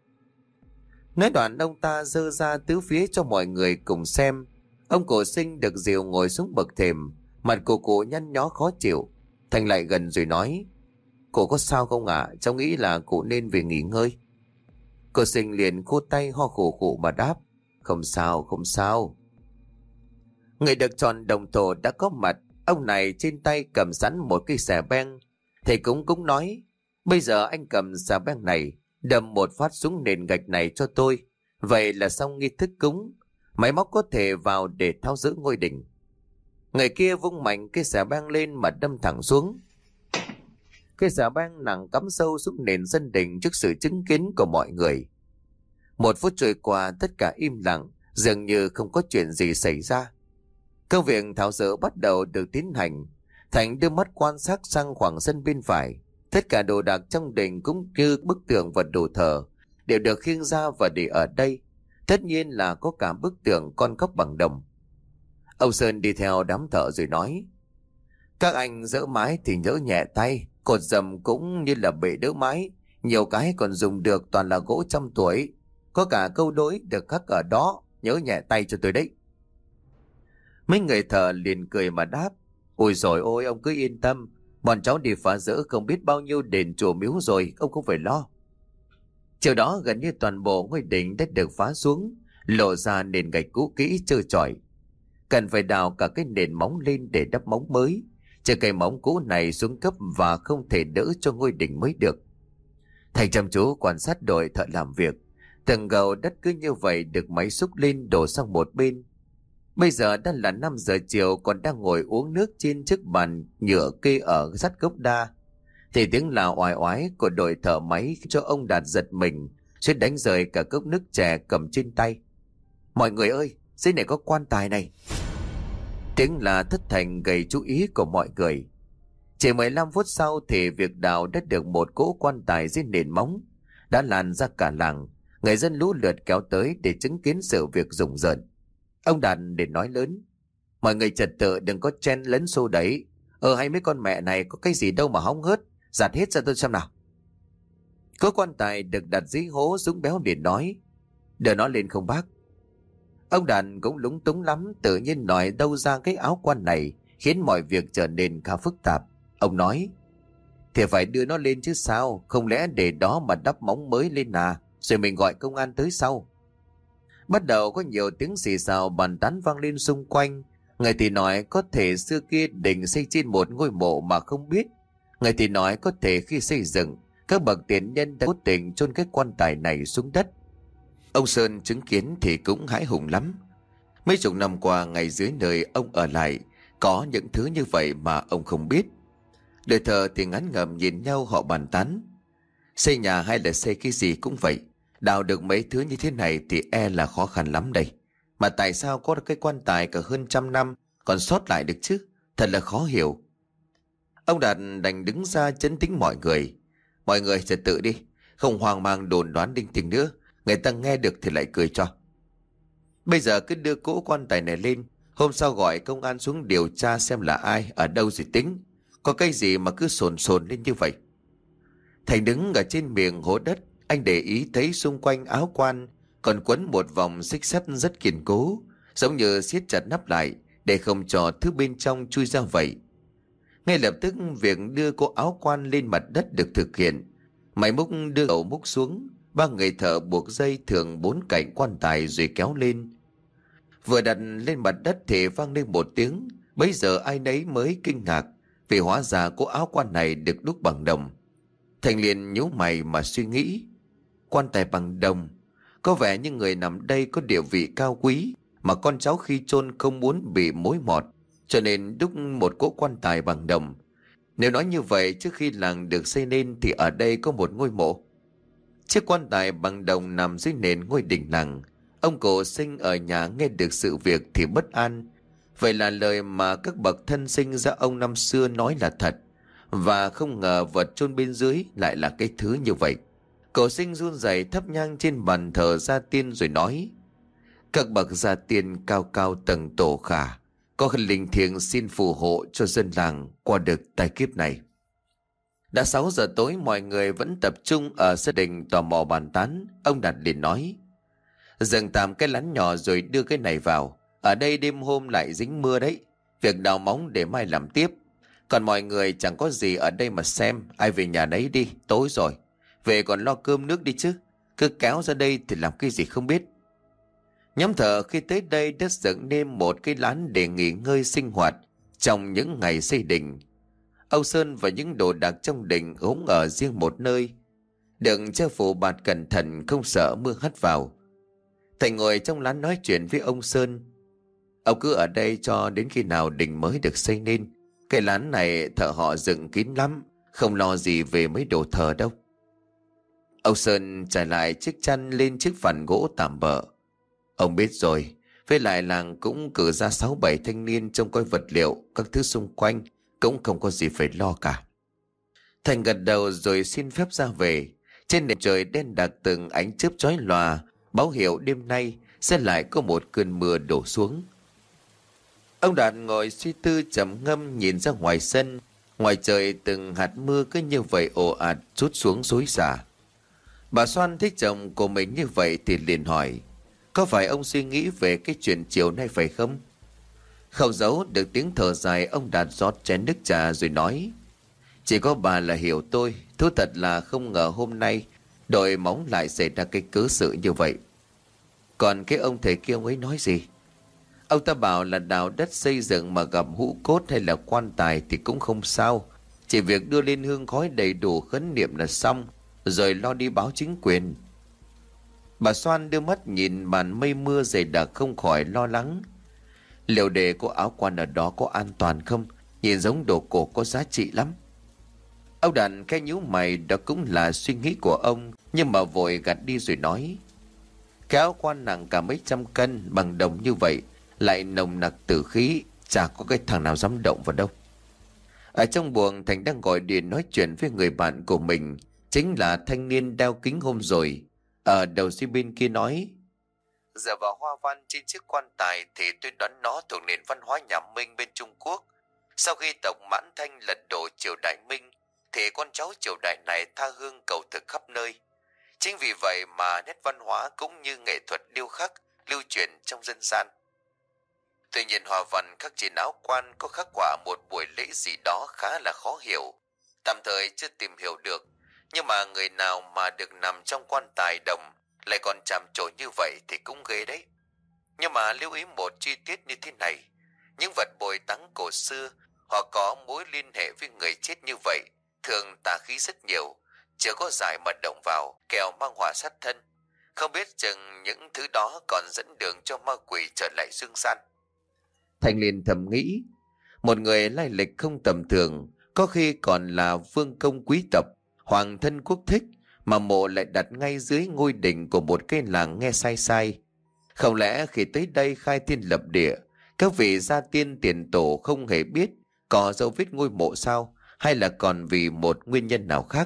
Nói đoạn ông ta giơ ra tứ phía cho mọi người cùng xem. Ông cổ Sinh được dìu ngồi xuống bậc thềm, mặt của cụ nhăn nhó khó chịu. Thành lại gần rồi nói: "Cụ có sao không ạ? Cháu nghĩ là cụ nên về nghỉ ngơi." Cổ Sinh liền khô tay ho khổ khổ mà đáp: "Không sao, không sao." Người được chọn đồng thổ đã có mặt. Ông này trên tay cầm sẵn một cây xà beng. Thầy cũng nói: "Bây giờ anh cầm xà beng này, đâm một phát xuống nền gạch này cho tôi. Vậy là xong nghi thức cúng. Máy móc có thể vào để tháo dỡ ngôi đỉnh." Người kia vung mạnh cây xà beng lên mà đâm thẳng xuống. Cây xà beng nặng cắm sâu xuống nền sân đình trước sự chứng kiến của mọi người. 1 phút trôi qua, tất cả im lặng, dường như không có chuyện gì xảy ra. Công việc tháo dỡ bắt đầu được tiến hành. Thành đưa mắt quan sát sang khoảng sân bên phải. Tất cả đồ đạc trong đình cũng như bức tượng và đồ thờ đều được khiêng ra và để ở đây. Tất nhiên là có cả bức tượng con cóc bằng đồng. Ông Sơn đi theo đám thợ rồi nói: "Các anh dỡ mái thì nhỡ nhẹ tay, cột dầm cũng như là bệ đỡ mái, nhiều cái còn dùng được toàn là gỗ trăm tuổi. Có cả câu đối được khắc ở đó, nhớ nhẹ tay cho tôi đấy." Mấy người thợ liền cười mà đáp: "Ôi rồi ôi, ông cứ yên tâm, bọn cháu đi phá rỡ không biết bao nhiêu đền chùa miếu rồi, ông không phải lo." Chiều đó gần như toàn bộ ngôi đình đã được phá xuống, lộ ra nền gạch cũ kỹ trơ trọi. Cần phải đào cả cái nền móng lên để đắp móng mới. Chờ cây móng cũ này xuống cấp và không thể đỡ cho ngôi đình mới được. Thầy chăm chú quan sát đội thợ làm việc. Từng gầu đất cứ như vậy được máy xúc lên đổ sang một bên. Bây giờ đã là 5 giờ chiều, còn đang ngồi uống nước trên chiếc bàn nhựa kê ở sát gốc đa. Thì tiếng là oải oái của đội thợ máy cho ông Đạt giật mình, suýt đánh rơi cả cốc nước chè cầm trên tay. "Mọi người ơi, dưới này có quan tài này!" Tiếng là thất thành gây chú ý của mọi người. Chỉ 15 phút sau thì việc đào đã được một cỗ quan tài dưới nền móng đã lan ra cả làng. Người dân lũ lượt kéo tới để chứng kiến sự việc rùng rợn. Ông Đạt để nói lớn: "Mọi người trật tự, đừng có chen lấn xô đẩy. Hay mấy con mẹ này có cái gì đâu mà hóng hớt, giặt hết ra tôi xem nào." Có quan tài được đặt dưới hố, Dũng Béo liền nói: "Đưa nó lên không bác?" Ông Đạt cũng lúng túng lắm, tự nhiên nói đâu ra cái áo quan này, khiến mọi việc trở nên khá phức tạp. Ông nói: "Thì phải đưa nó lên chứ sao, không lẽ để đó mà đắp móng mới lên à, rồi mình gọi công an tới sau." Bắt đầu có nhiều tiếng xì xào bàn tán vang lên xung quanh. Người thì nói có thể xưa kia đình xây trên một ngôi mộ mà không biết. Người thì nói có thể khi xây dựng, các bậc tiền nhân đã cố tình chôn cái quan tài này xuống đất. Ông Sơn chứng kiến thì cũng hãi hùng lắm. Mấy chục năm qua, ngay dưới nơi ông ở lại có những thứ như vậy mà ông không biết. Đời thờ thì ngán ngẩm nhìn nhau họ bàn tán: xây nhà hay là xây cái gì cũng vậy, đào được mấy thứ như thế này thì e là khó khăn lắm đây. Mà tại sao có cái quan tài cả hơn 100 năm còn sót lại được chứ, thật là khó hiểu. Ông Đạt đành đứng ra trấn tĩnh mọi người: "Mọi người trật tự đi, không hoang mang đồn đoán linh tinh nữa, người ta nghe được thì lại cười cho. Bây giờ cứ đưa cỗ quan tài này lên, hôm sau gọi công an xuống điều tra xem là ai, ở đâu rồi tính. Có cái gì mà cứ sồn sồn lên như vậy." Thành đứng ở trên miệng hố đất, anh để ý thấy xung quanh áo quan còn quấn một vòng xích sắt rất kiên cố. giống như siết chặt nắp lại để không cho thứ bên trong chui ra vậy. Ngay lập tức việc đưa cô áo quan lên mặt đất được thực hiện. Máy múc đưa ẩu múc xuống, ba người thợ buộc dây thường 4 cạnh quan tài rồi kéo lên. Vừa đặt lên mặt đất thì vang lên một tiếng. Bấy giờ ai nấy mới kinh ngạc, vì hóa ra cô áo quan này được đúc bằng đồng. Thành liền nhíu mày mà suy nghĩ. Quan tài bằng đồng, có vẻ như người nằm đây có địa vị cao quý, mà con cháu khi chôn không muốn bị mối mọt, cho nên đúc một cỗ quan tài bằng đồng. Nếu nói như vậy, trước khi làng được xây nên thì ở đây có một ngôi mộ. Chiếc quan tài bằng đồng nằm dưới nền ngôi đình làng. Ông Cổ Sinh ở nhà nghe được sự việc thì bất an. Vậy là lời mà các bậc thân sinh ra ông năm xưa nói là thật, và không ngờ vật chôn bên dưới lại là cái thứ như vậy. Cổ Sinh run rẩy thắp nhang trên bàn thờ gia tiên rồi nói: các bậc gia tiên cao cao tầng tổ khả, có linh thiêng xin phù hộ cho dân làng qua được tai kiếp này. Đã 6 giờ tối, mọi người vẫn tập trung ở gia đình tò mò bàn tán. Ông Đạt liền nói: dừng tạm cái lán nhỏ rồi đưa cái này vào. Ở đây đêm hôm lại dính mưa đấy. Việc đào móng để mai làm tiếp. Còn mọi người chẳng có gì ở đây mà xem. Ai về nhà nấy đi, tối rồi. Về còn lo cơm nước đi chứ. Cứ kéo ra đây thì làm cái gì không biết. Nhóm thợ khi tới đây đã dựng nên một cái lán để nghỉ ngơi sinh hoạt trong những ngày xây đình. Âu Sơn và những đồ đạc trong đình cũng ở riêng một nơi, đừng che phủ bạt cẩn thận không sợ mưa hắt vào. Thành ngồi trong lán nói chuyện với ông Sơn: ông cứ ở đây cho đến khi nào đình mới được xây nên. Cái lán này thợ họ dựng kín lắm, không lo gì về mấy đồ thờ đâu. Ông Sơn trải lại chiếc chăn lên chiếc phản gỗ tạm bợ. Ông biết rồi, với lại làng cũng cử ra 6-7 thanh niên trông coi vật liệu, các thứ xung quanh, cũng không có gì phải lo cả. Thành gật đầu rồi xin phép ra về. Trên nền trời đen đặc từng ánh chớp chói lòa, báo hiệu đêm nay sẽ lại có một cơn mưa đổ xuống. Ông Đạt ngồi suy tư trầm ngâm nhìn ra ngoài sân. Ngoài trời từng hạt mưa cứ như vậy ồ ạt trút xuống xối xả. Bà Xoan thấy chồng của mình như vậy thì liền hỏi: có phải ông suy nghĩ về cái chuyện chiều nay phải không? Không giấu được tiếng thở dài, ông Đạt rót chén nước trà rồi nói: chỉ có bà là hiểu tôi. Thú thật là không ngờ hôm nay đội móng lại xảy ra cái cớ sự như vậy. Còn cái ông thầy kia ông ấy nói gì? Ông ta bảo là đào đất xây dựng mà gặp hũ cốt hay là quan tài thì cũng không sao, chỉ việc đưa lên hương khói đầy đủ khấn niệm là xong, rồi lo đi báo chính quyền. Bà Xoan đưa mắt nhìn màn mây mưa dày đặc không khỏi lo lắng. Liệu để cô áo quan ở đó có an toàn không? Nhìn giống đồ cổ có giá trị lắm. Ông Đàn khẽ nhíu mày, đó cũng là suy nghĩ của ông, nhưng mà vội gạt đi rồi nói: cái áo quan nặng cả mấy trăm cân bằng đồng như vậy, lại nồng nặc tử khí, chả có cái thằng nào dám động vào đâu. Ở trong buồng, Thành đang gọi điện nói chuyện với người bạn của mình, chính là thanh niên đeo kính hôm rồi. Ở đầu dây bên kia nói: giờ vào hoa văn trên chiếc quan tài thì tôi đoán nó thuộc nền văn hóa nhà Minh bên Trung Quốc. Sau khi tộc Mãn Thanh lật đổ triều đại Minh thì con cháu triều đại này tha hương cầu thực khắp nơi. Chính vì vậy mà nét văn hóa cũng như nghệ thuật điêu khắc lưu truyền trong dân gian. Tuy nhiên hoa văn khắc trên áo quan có khắc họa một buổi lễ gì đó khá là khó hiểu, tạm thời chưa tìm hiểu được. Nhưng mà người nào mà được nằm trong quan tài đồng lại còn chạm trổ như vậy thì cũng ghê đấy. Nhưng mà lưu ý một chi tiết như thế này: những vật bồi táng cổ xưa họ có mối liên hệ với người chết như vậy, thường tà khí rất nhiều, chưa có giải mà động vào kẻo mang họa sát thân. Không biết chừng những thứ đó còn dẫn đường cho ma quỷ trở lại dương gian. Thành liền thầm nghĩ, một người lai lịch không tầm thường, có khi còn là vương công quý tộc, hoàng thân quốc thích, mà mộ lại đặt ngay dưới ngôi đỉnh của một cái làng nghe sai sai. Không lẽ khi tới đây khai thiên lập địa, các vị gia tiên tiền tổ không hề biết có dấu vết ngôi mộ sao, hay là còn vì một nguyên nhân nào khác?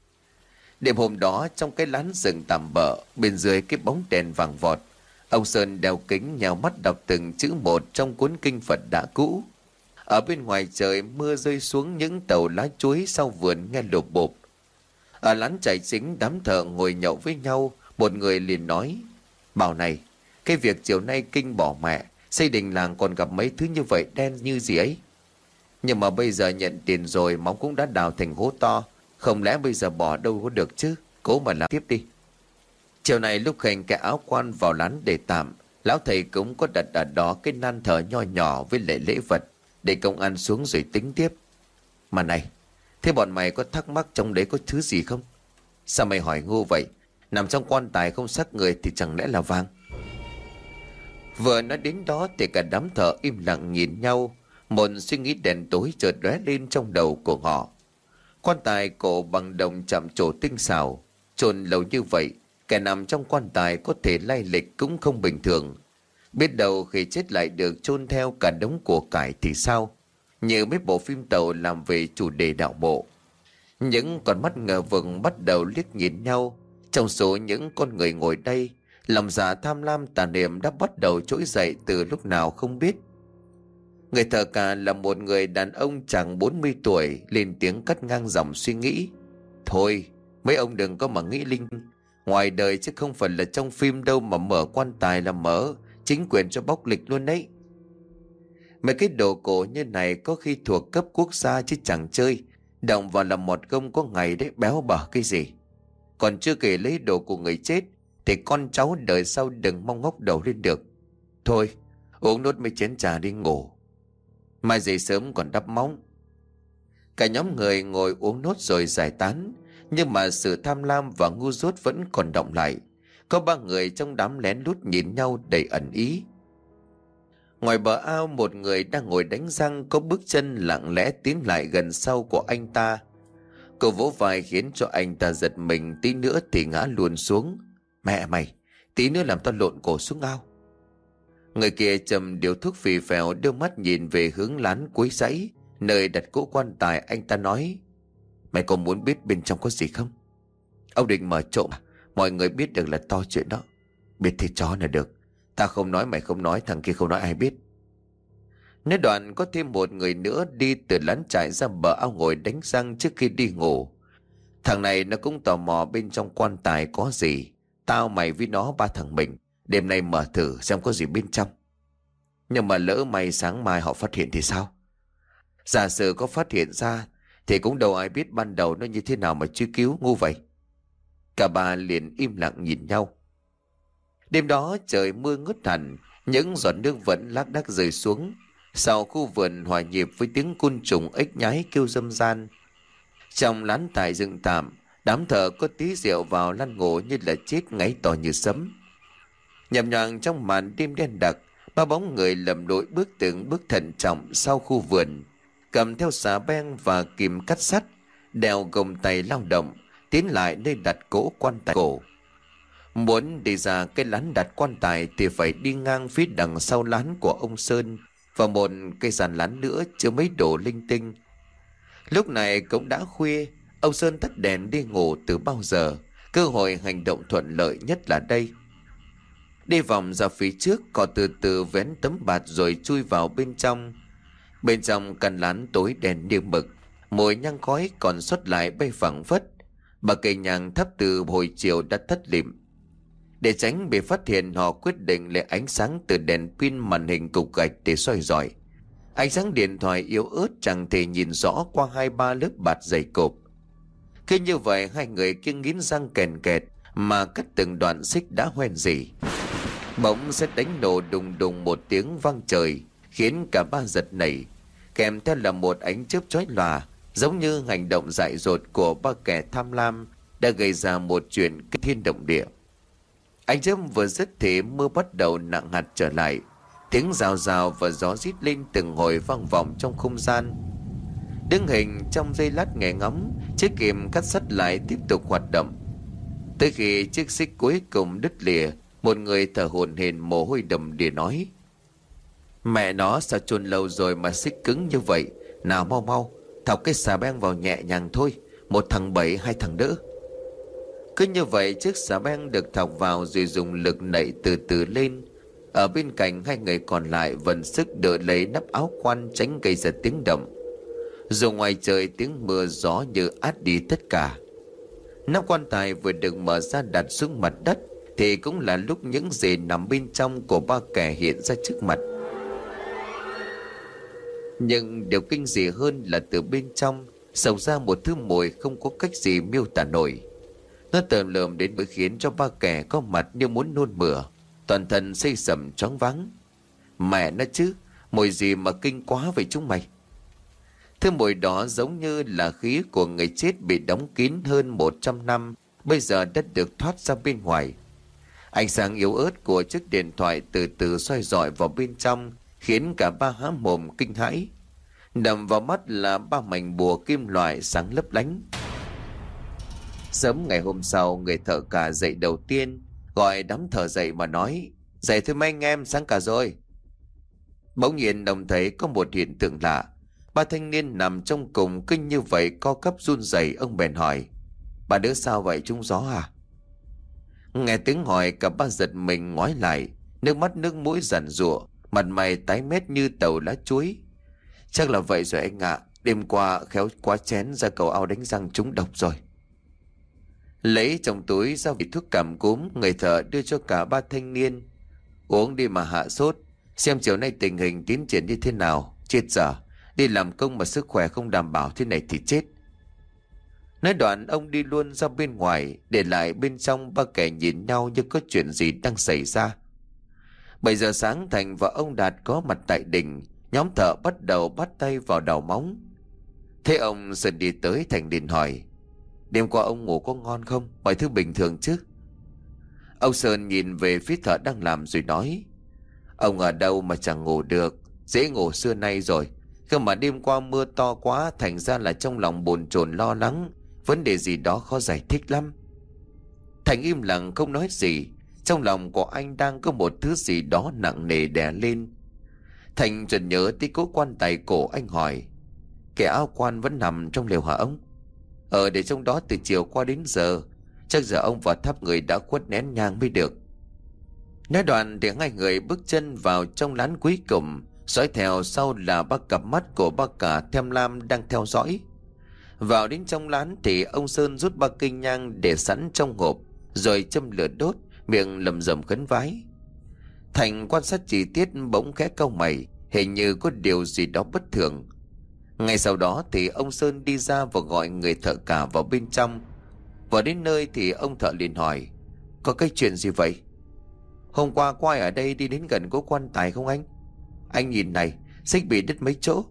Đêm hôm đó, trong cái lán rừng tạm bợ bên dưới cái bóng đèn vàng vọt, ông Sơn đeo kính nhào mắt đọc từng chữ một trong cuốn kinh Phật đã cũ. Ở bên ngoài trời mưa rơi xuống những tàu lá chuối sau vườn nghe lộp bộp. Ở lán trại chính, đám thợ ngồi nhậu với nhau, một người liền nói: bảo này, Cái việc chiều nay Kinh bỏ mẹ, xây đình làng còn gặp mấy thứ như vậy đen như gì ấy. Nhưng mà bây giờ nhận tiền rồi, móng cũng đã đào thành hố to. Không lẽ bây giờ bỏ đâu có được chứ. Cố mà làm tiếp đi. Chiều này lúc Khanh cái áo quan vào lán để tạm, lão thầy cũng có đặt ở đó cái nan thờ nho nhỏ với lễ vật, để công an xuống rồi tính tiếp. Mà này, thế bọn mày có thắc mắc trong đấy có thứ gì không? Sao mày hỏi ngu vậy? Nằm trong quan tài không xác người thì chẳng lẽ là vàng? Vừa nói đến đó thì cả đám thợ im lặng nhìn nhau. Một suy nghĩ đèn tối chợt lóe lên trong đầu của họ. Quan tài cổ bằng đồng chạm trổ tinh xảo, chôn lâu như vậy, kẻ nằm trong quan tài có thể lai lịch cũng không bình thường. Biết đâu khi chết lại được chôn theo cả đống của cải thì sao? Như mấy bộ phim tàu làm về chủ đề đạo mộ. Những con mắt ngờ vực bắt đầu liếc nhìn nhau. Trong số những con người ngồi đây, lòng dạ tham lam tà niệm đã bắt đầu trỗi dậy từ lúc nào không biết. Người thợ cả là một người đàn ông chừng 40 tuổi, lên tiếng cắt ngang dòng suy nghĩ. Thôi, mấy ông đừng có mà nghĩ linh. Ngoài đời chứ không phải là trong phim đâu mà mở quan tài là mở chính quyền cho bóc lịch luôn đấy. Mấy cái đồ cổ như này có khi thuộc cấp quốc gia chứ chẳng chơi. Động vào làm mọt công có ngày đấy, béo bở cái gì. Còn chưa kể lấy đồ của người chết thì con cháu đời sau đừng mong ngóc đầu lên được. Thôi, uống nốt mấy chén trà đi ngủ. Mai dậy sớm còn đắp móng. Cả nhóm người ngồi uống nốt rồi giải tán. Nhưng mà sự tham lam và ngu dốt vẫn còn đọng lại. Có ba người trong đám lén lút nhìn nhau đầy ẩn ý. Ngoài bờ ao, một người đang ngồi đánh răng có bước chân lặng lẽ tiến lại gần sau của anh ta. Cô vỗ vai khiến cho anh ta giật mình, tí nữa thì ngã luôn xuống. Mẹ mày, tí nữa làm tao lộn cổ xuống ao. Người kia chầm điếu thuốc phì phèo, đưa mắt nhìn về hướng lán cuối dãy, nơi đặt cỗ quan tài. Anh ta nói: Mày có muốn biết bên trong có gì không? Ông định mở trộm à? Mọi người biết được là to chuyện đó. Biết thì chó là được. Ta không nói mày không nói, thằng kia không nói ai biết. Nói đoạn có thêm một người nữa đi từ lán trại ra bờ ao ngồi đánh răng trước khi đi ngủ. Thằng này nó cũng tò mò bên trong quan tài có gì. Tao mày với nó ba thằng mình đêm nay mở thử xem có gì bên trong. Nhưng mà lỡ may sáng mai họ phát hiện thì sao? Giả sử có phát hiện ra thì cũng đâu ai biết ban đầu nó như thế nào mà truy cứu, ngu vậy. Cả ba liền im lặng nhìn nhau. Đêm đó trời mưa ngớt hẳn, những giọt nước vẫn lác đác rơi xuống. Sau khu vườn hòa nhịp với tiếng côn trùng ếch nhái kêu râm ran. Trong lán tài dựng tạm, đám thợ có tí rượu vào lăn ngủ như là chết ngáy to như sấm. Nhầm nhoàng trong màn đêm đen đặc, ba bóng người lầm lỗi bước từng bước thận trọng sau khu vườn, cầm theo xà beng và kìm cắt sắt, đèo gồng tay lao động tiến lại nơi đặt cỗ quan tài cổ. Muốn đi ra cái lán đặt quan tài thì phải đi ngang phía đằng sau lán của ông Sơn và một cây giàn lán nữa chứa mấy đồ linh tinh. Lúc này cũng đã khuya, ông Sơn tắt đèn đi ngủ từ bao giờ. Cơ hội hành động thuận lợi nhất là đây. Đi vòng ra phía trước, họ từ từ vén tấm bạt rồi chui vào bên trong. Bên trong căn lán tối đèn như mực, mùi nhang khói còn sót lại bay phảng phất. Bà cây nhang thắp từ hồi chiều đã tắt lịm. Để tránh bị phát hiện, họ quyết định lấy ánh sáng từ đèn pin màn hình cục gạch để soi rọi. Ánh sáng điện thoại yếu ớt chẳng thể nhìn rõ qua 2-3 lớp bạt dày cộp. Cứ như vậy hai người kia nghiến răng kèn kẹt mà cắt từng đoạn xích đã hoen rỉ. Bỗng sét đánh nổ đùng đùng một tiếng vang trời, khiến cả ba giật nảy, kèm theo là một ánh chớp chói lòa, giống như hành động dại dột của ba kẻ tham lam đã gây ra một chuyện kinh thiên động địa. Ánh chớp vừa dứt thì mưa bắt đầu nặng hạt trở lại, tiếng rào rào và gió rít lên từng hồi vang vọng trong không gian. Đứng hình trong giây lát nghe ngóng, chiếc kìm cắt sắt lại tiếp tục hoạt động. Tới khi chiếc xích cuối cùng đứt lìa, một người thở hổn hển mồ hôi đầm đìa nói: Mẹ nó, sao chôn lâu rồi mà xích cứng như vậy? Nào mau mau, thọc cái xà beng vào nhẹ nhàng thôi, một thằng bẩy hai thằng đỡ. Cứ như vậy chiếc xà beng được thọc vào rồi dùng lực nảy từ từ lên. Ở bên cạnh hai người còn lại vẫn sức đỡ lấy nắp áo quan tránh gây ra tiếng động. Dù ngoài trời tiếng mưa gió như át đi tất cả. Nắp quan tài vừa được mở ra đặt xuống mặt đất thì cũng là lúc những gì nằm bên trong của ba kẻ hiện ra trước mặt. Nhưng điều kinh dị hơn là từ bên trong xông ra một thứ mùi không có cách gì miêu tả nổi. Nó tởm lợm đến nỗi khiến cho ba kẻ có mặt như muốn nôn mửa, toàn thân xây sẩm choáng váng. Mẹ nó chứ, mùi gì mà kinh quá vậy chúng mày? Thứ mùi đó giống như là khí của người chết bị đóng kín hơn 100 năm, bây giờ đã được thoát ra bên ngoài. Ánh sáng yếu ớt của chiếc điện thoại từ từ soi rọi vào bên trong, khiến cả ba há mồm kinh hãi. Đầm vào mắt là ba mảnh bùa kim loại sáng lấp lánh. Sớm ngày hôm sau, người thợ cả dậy đầu tiên gọi đám thợ dậy mà nói: "Dậy thôi mấy anh em, sáng cả rồi." Bỗng nhiên đồng thấy có một hiện tượng lạ. Ba thanh niên nằm trong cùng kinh như vậy co quắp run rẩy. Ông bèn hỏi: "Ba đứa sao vậy, trúng gió à?" Nghe tiếng hỏi, cả ba giật mình ngoái lại, nước mắt nước mũi giàn giụa, mặt mày tái mét như tàu lá chuối. "Chắc là vậy rồi anh ạ. Đêm qua khéo quá chén ra cầu ao đánh răng trúng độc rồi." Lấy trong túi ra vị thuốc cảm cúm, người thợ đưa cho cả ba thanh niên: "Uống đi mà hạ sốt, xem chiều nay tình hình tiến triển như thế nào. Chết dở, đi làm công mà sức khỏe không đảm bảo thế này thì chết." Nói đoạn ông đi luôn ra bên ngoài, để lại bên trong ba kẻ nhìn nhau như có chuyện gì đang xảy ra. 7 giờ sáng, Thành và ông Đạt có mặt tại đình. Nhóm thợ bắt đầu bắt tay vào đào móng. Thế ông Sơn đi tới, Thành liền hỏi: "Đêm qua ông ngủ có ngon không? Mọi thứ bình thường chứ?" Ông Sơn nhìn về phía thợ đang làm rồi nói: "Ông ở đâu mà chẳng ngủ được, dễ ngủ xưa nay rồi. Cơ mà đêm qua mưa to quá, thành ra là trong lòng bồn chồn lo lắng, vấn đề gì đó khó giải thích lắm." Thành im lặng không nói gì. Trong lòng của anh đang có một thứ gì đó nặng nề đè lên. Thành chợt nhớ tới cố quan tài cổ, anh hỏi: "Kẻ áo quan vẫn nằm trong lều hả ông?" Để trong đó từ chiều qua đến giờ. Chắc giờ ông vào thắp người đã khuất nén nhang mới được." Nói đoạn thì hai người bước chân vào trong lán cuối cùng, dõi theo sau là ba cặp mắt của ba cả tham lam đang theo dõi. Vào đến trong lán thì ông Sơn rút ba cây nhang để sẵn trong hộp, rồi châm lửa đốt, miệng lầm rầm khấn vái. Thành quan sát chi tiết, bỗng khẽ cau mày, hình như có điều gì đó bất thường. Ngay sau đó thì ông Sơn đi ra và gọi người thợ cả vào bên trong. Vào đến nơi thì ông thợ liền hỏi: "Có cái chuyện gì vậy? Hôm qua có ai ở đây đi đến gần cố quan tài không anh? Anh nhìn này, xích bị đứt mấy chỗ."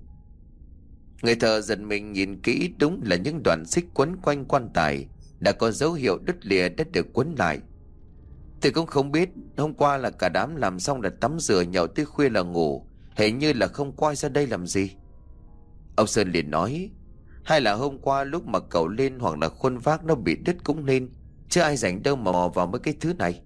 Người thợ giật mình nhìn kỹ, đúng là những đoạn xích quấn quanh quan tài đã có dấu hiệu đứt lìa đã được quấn lại. "Tôi cũng không biết, hôm qua là cả đám làm xong đã tắm rửa nhậu tới khuya là ngủ, hình như là không quay ra đây làm gì." Ông Sơn liền nói: "Hay là hôm qua lúc mà cậu lên hoặc là khuôn vác nó bị đứt cũng nên, chứ ai rảnh đâu mà mò vào mấy cái thứ này."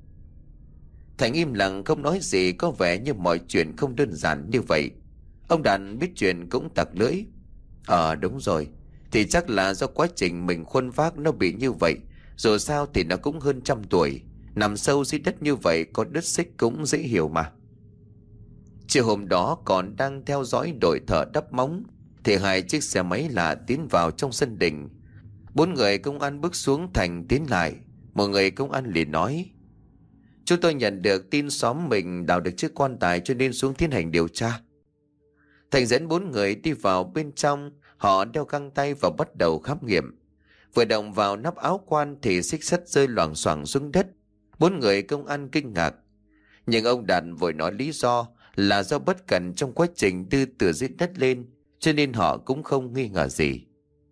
Thành im lặng không nói gì, có vẻ như mọi chuyện không đơn giản như vậy. Ông Đàn biết chuyện cũng tặc lưỡi: Đúng rồi, thì chắc là do quá trình mình khuân vác nó bị như vậy. Dù sao thì nó cũng hơn 100 tuổi, nằm sâu dưới đất như vậy có đứt xích cũng dễ hiểu mà." Chiều hôm đó còn đang theo dõi đội thợ đắp móng thì hai chiếc xe máy lạ tiến vào trong sân đình. 4 người công an bước xuống. Thành tiến lại, một người công an liền nói: "Chúng tôi nhận được tin xóm mình đào được chiếc quan tài cho nên xuống tiến hành điều tra." Thành dẫn 4 người đi vào bên trong. Họ đeo găng tay và bắt đầu khám nghiệm. Vừa động vào nắp áo quan thì xích sắt rơi loảng xoảng xuống đất. 4 người công an kinh ngạc, nhưng ông Đạt vội nói lý do là do bất cẩn trong quá trình đưa từ dưới đất lên, cho nên họ cũng không nghi ngờ gì.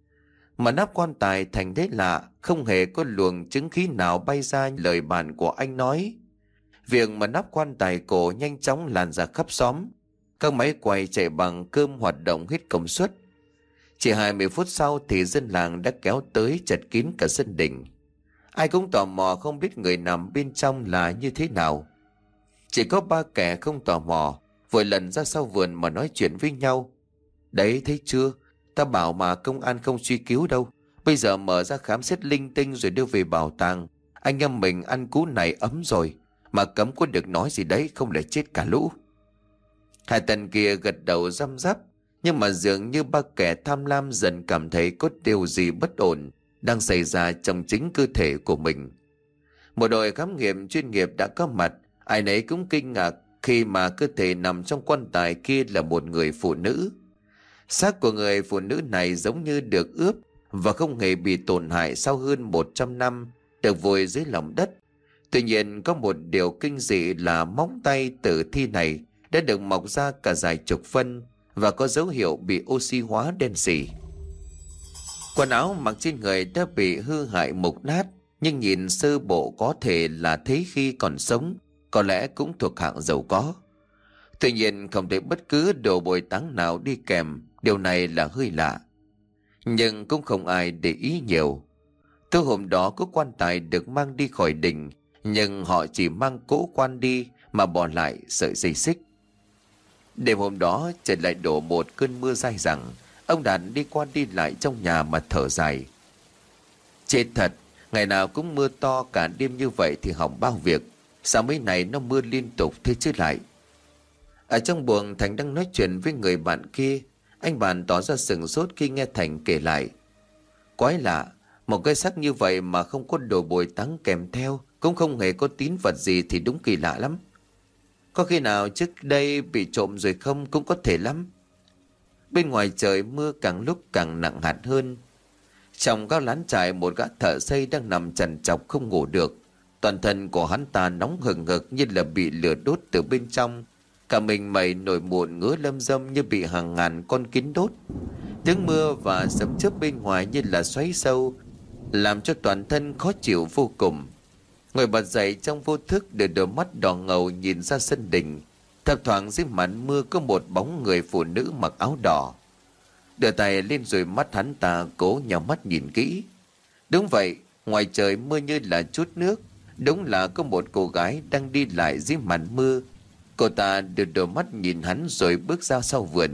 Mà nắp quan tài Thành thấy lạ, không hề có luồng chứng khí nào bay ra. Lời bàn của anh nói, việc mà nắp quan tài cổ nhanh chóng lan ra khắp xóm. Các máy quay chạy bằng cơm hoạt động hết công suất. Chỉ 20 phút sau thì dân làng đã kéo tới chật kín cả sân đình. Ai cũng tò mò không biết người nằm bên trong là như thế nào. Chỉ có 3 kẻ không tò mò, vội lần ra sau vườn mà nói chuyện với nhau. "Đấy thấy chưa, ta bảo mà công an không truy cứu đâu. Bây giờ mở ra khám xét linh tinh rồi đưa về bảo tàng. Anh em mình ăn cú này ấm rồi, mà cấm có được nói gì đấy không lại chết cả lũ." Hai tên kia gật đầu răm rắp, nhưng mà dường như 3 kẻ tham lam dần cảm thấy có điều gì bất ổn đang xảy ra trong chính cơ thể của mình. Một đội khám nghiệm chuyên nghiệp đã có mặt, ai nấy cũng kinh ngạc khi mà cơ thể nằm trong quan tài kia là một người phụ nữ. Xác của người phụ nữ này giống như được ướp và không hề bị tổn hại sau hơn 100 năm được vùi dưới lòng đất. Tuy nhiên có một điều kinh dị là móng tay tử thi này đã được mọc ra cả dài chục phân và có dấu hiệu bị oxy hóa đen sì. Quần áo mặc trên người đã bị hư hại mục nát, nhưng nhìn sơ bộ có thể là thế khi còn sống, có lẽ cũng thuộc hạng giàu có. Tuy nhiên không thấy bất cứ đồ bồi táng nào đi kèm, điều này là hơi lạ. Nhưng cũng không ai để ý nhiều. Tối hôm đó có quan tài được mang đi khỏi đình, nhưng họ chỉ mang cỗ quan đi mà bỏ lại sợi dây xích. Đêm hôm đó trời lại đổ một cơn mưa dai dẳng. Ông Đạt đi qua đi lại trong nhà mà thở dài. Chết thật, ngày nào cũng mưa to cả đêm như vậy thì hỏng bao việc. Sao mấy này nó mưa liên tục thế chứ lại. Ở trong buồng Thành đang nói chuyện với người bạn kia. Anh bạn tỏ ra sửng sốt khi nghe Thành kể lại. Quái lạ, một cái xác như vậy mà không có đồ bồi táng kèm theo, cũng không hề có tín vật gì thì đúng kỳ lạ lắm. Có khi nào trước đây bị trộm rồi không cũng có thể lắm. Bên ngoài trời mưa càng lúc càng nặng hạt hơn. Trong các lán trại một gã thợ xây đang nằm trằn trọc không ngủ được. Toàn thân của hắn ta nóng hừng hực như là bị lửa đốt từ bên trong. Cả mình mẩy nổi mụn ngứa lâm dâm như bị hàng ngàn con kiến đốt. Tiếng mưa và sấm chớp bên ngoài như là xoáy sâu, làm cho toàn thân khó chịu vô cùng. Ngồi bật dậy trong vô thức để đôi mắt đỏ ngầu nhìn ra sân đình. Thấp thoáng dưới màn mưa có một bóng người phụ nữ mặc áo đỏ. Đưa tay lên rồi mắt hắn ta cố nhắm mắt nhìn kỹ. Đúng vậy, ngoài trời mưa như là chút nước. Đúng là có một cô gái đang đi lại dưới màn mưa. Cô ta đưa đôi mắt nhìn hắn rồi bước ra sau vườn.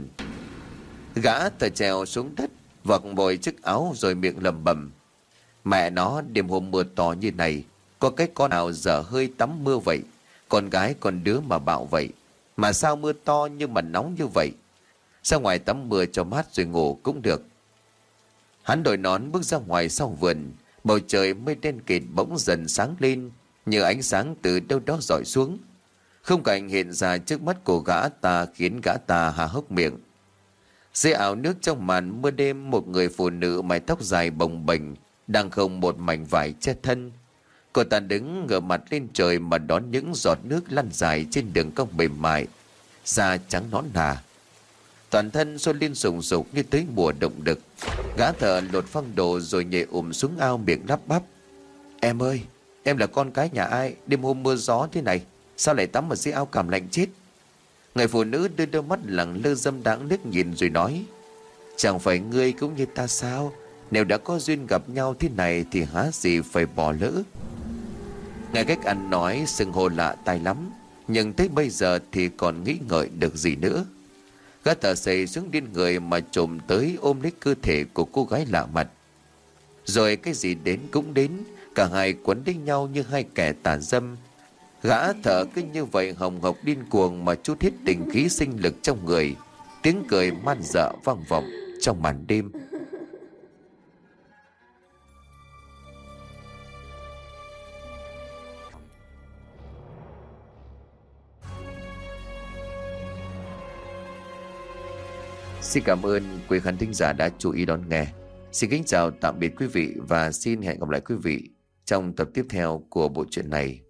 Gã thở trèo xuống đất, vặc vội chiếc áo rồi miệng lẩm bẩm. Mẹ nó, đêm hôm mưa to như này, có cái con nào dở hơi tắm mưa vậy? Con gái con đứa mà bạo vậy. Mà sao mưa to nhưng mà nóng như vậy? Ra ngoài tắm mưa cho mát rồi ngủ cũng được. Hắn đội nón bước ra ngoài sau vườn. Bầu trời mây đen kịt bỗng dần sáng lên, như ánh sáng từ đâu đó rọi xuống. Khung cảnh hiện ra trước mắt của gã ta khiến gã ta há hốc miệng. Dưới ảo nước trong màn mưa đêm, một người phụ nữ mái tóc dài bồng bềnh đang không một mảnh vải che thân. Cô ta đứng ngửa mặt lên trời mà đón những giọt nước lăn dài trên đường cong mềm mại, da trắng nõn nà. Toàn thân sôi lên sùng sục như tới mùa động đực. Gã thợ lột phăng đồ rồi nhảy xuống ao miệng lắp bắp. Em ơi, em là con cái nhà ai? Đêm hôm mưa gió thế này, sao lại tắm ở dưới ao cảm lạnh chết? Người phụ nữ đưa đôi mắt lẳng lơ dâm đãng liếc nhìn rồi nói. Chẳng phải ngươi cũng như ta sao? Nếu đã có duyên gặp nhau thế này thì há gì phải bỏ lỡ. Nghe cách ăn nói xưng hô lạ tai lắm, nhưng tới bây giờ thì còn nghĩ ngợi được gì nữa. Gã thợ xây xuống điên người mà trồm tới ôm lấy cơ thể của cô gái lạ mặt. Rồi cái gì đến cũng đến, cả hai quấn lấy nhau như hai kẻ tà dâm. Gã thợ cứ như vậy hồng hộc điên cuồng mà trút hết tình khí sinh lực trong người. Tiếng cười man dợ vang vọng trong màn đêm. Xin cảm ơn quý khán thính giả đã chú ý đón nghe. Xin kính chào tạm biệt quý vị và xin hẹn gặp lại quý vị trong tập tiếp theo của bộ truyện này.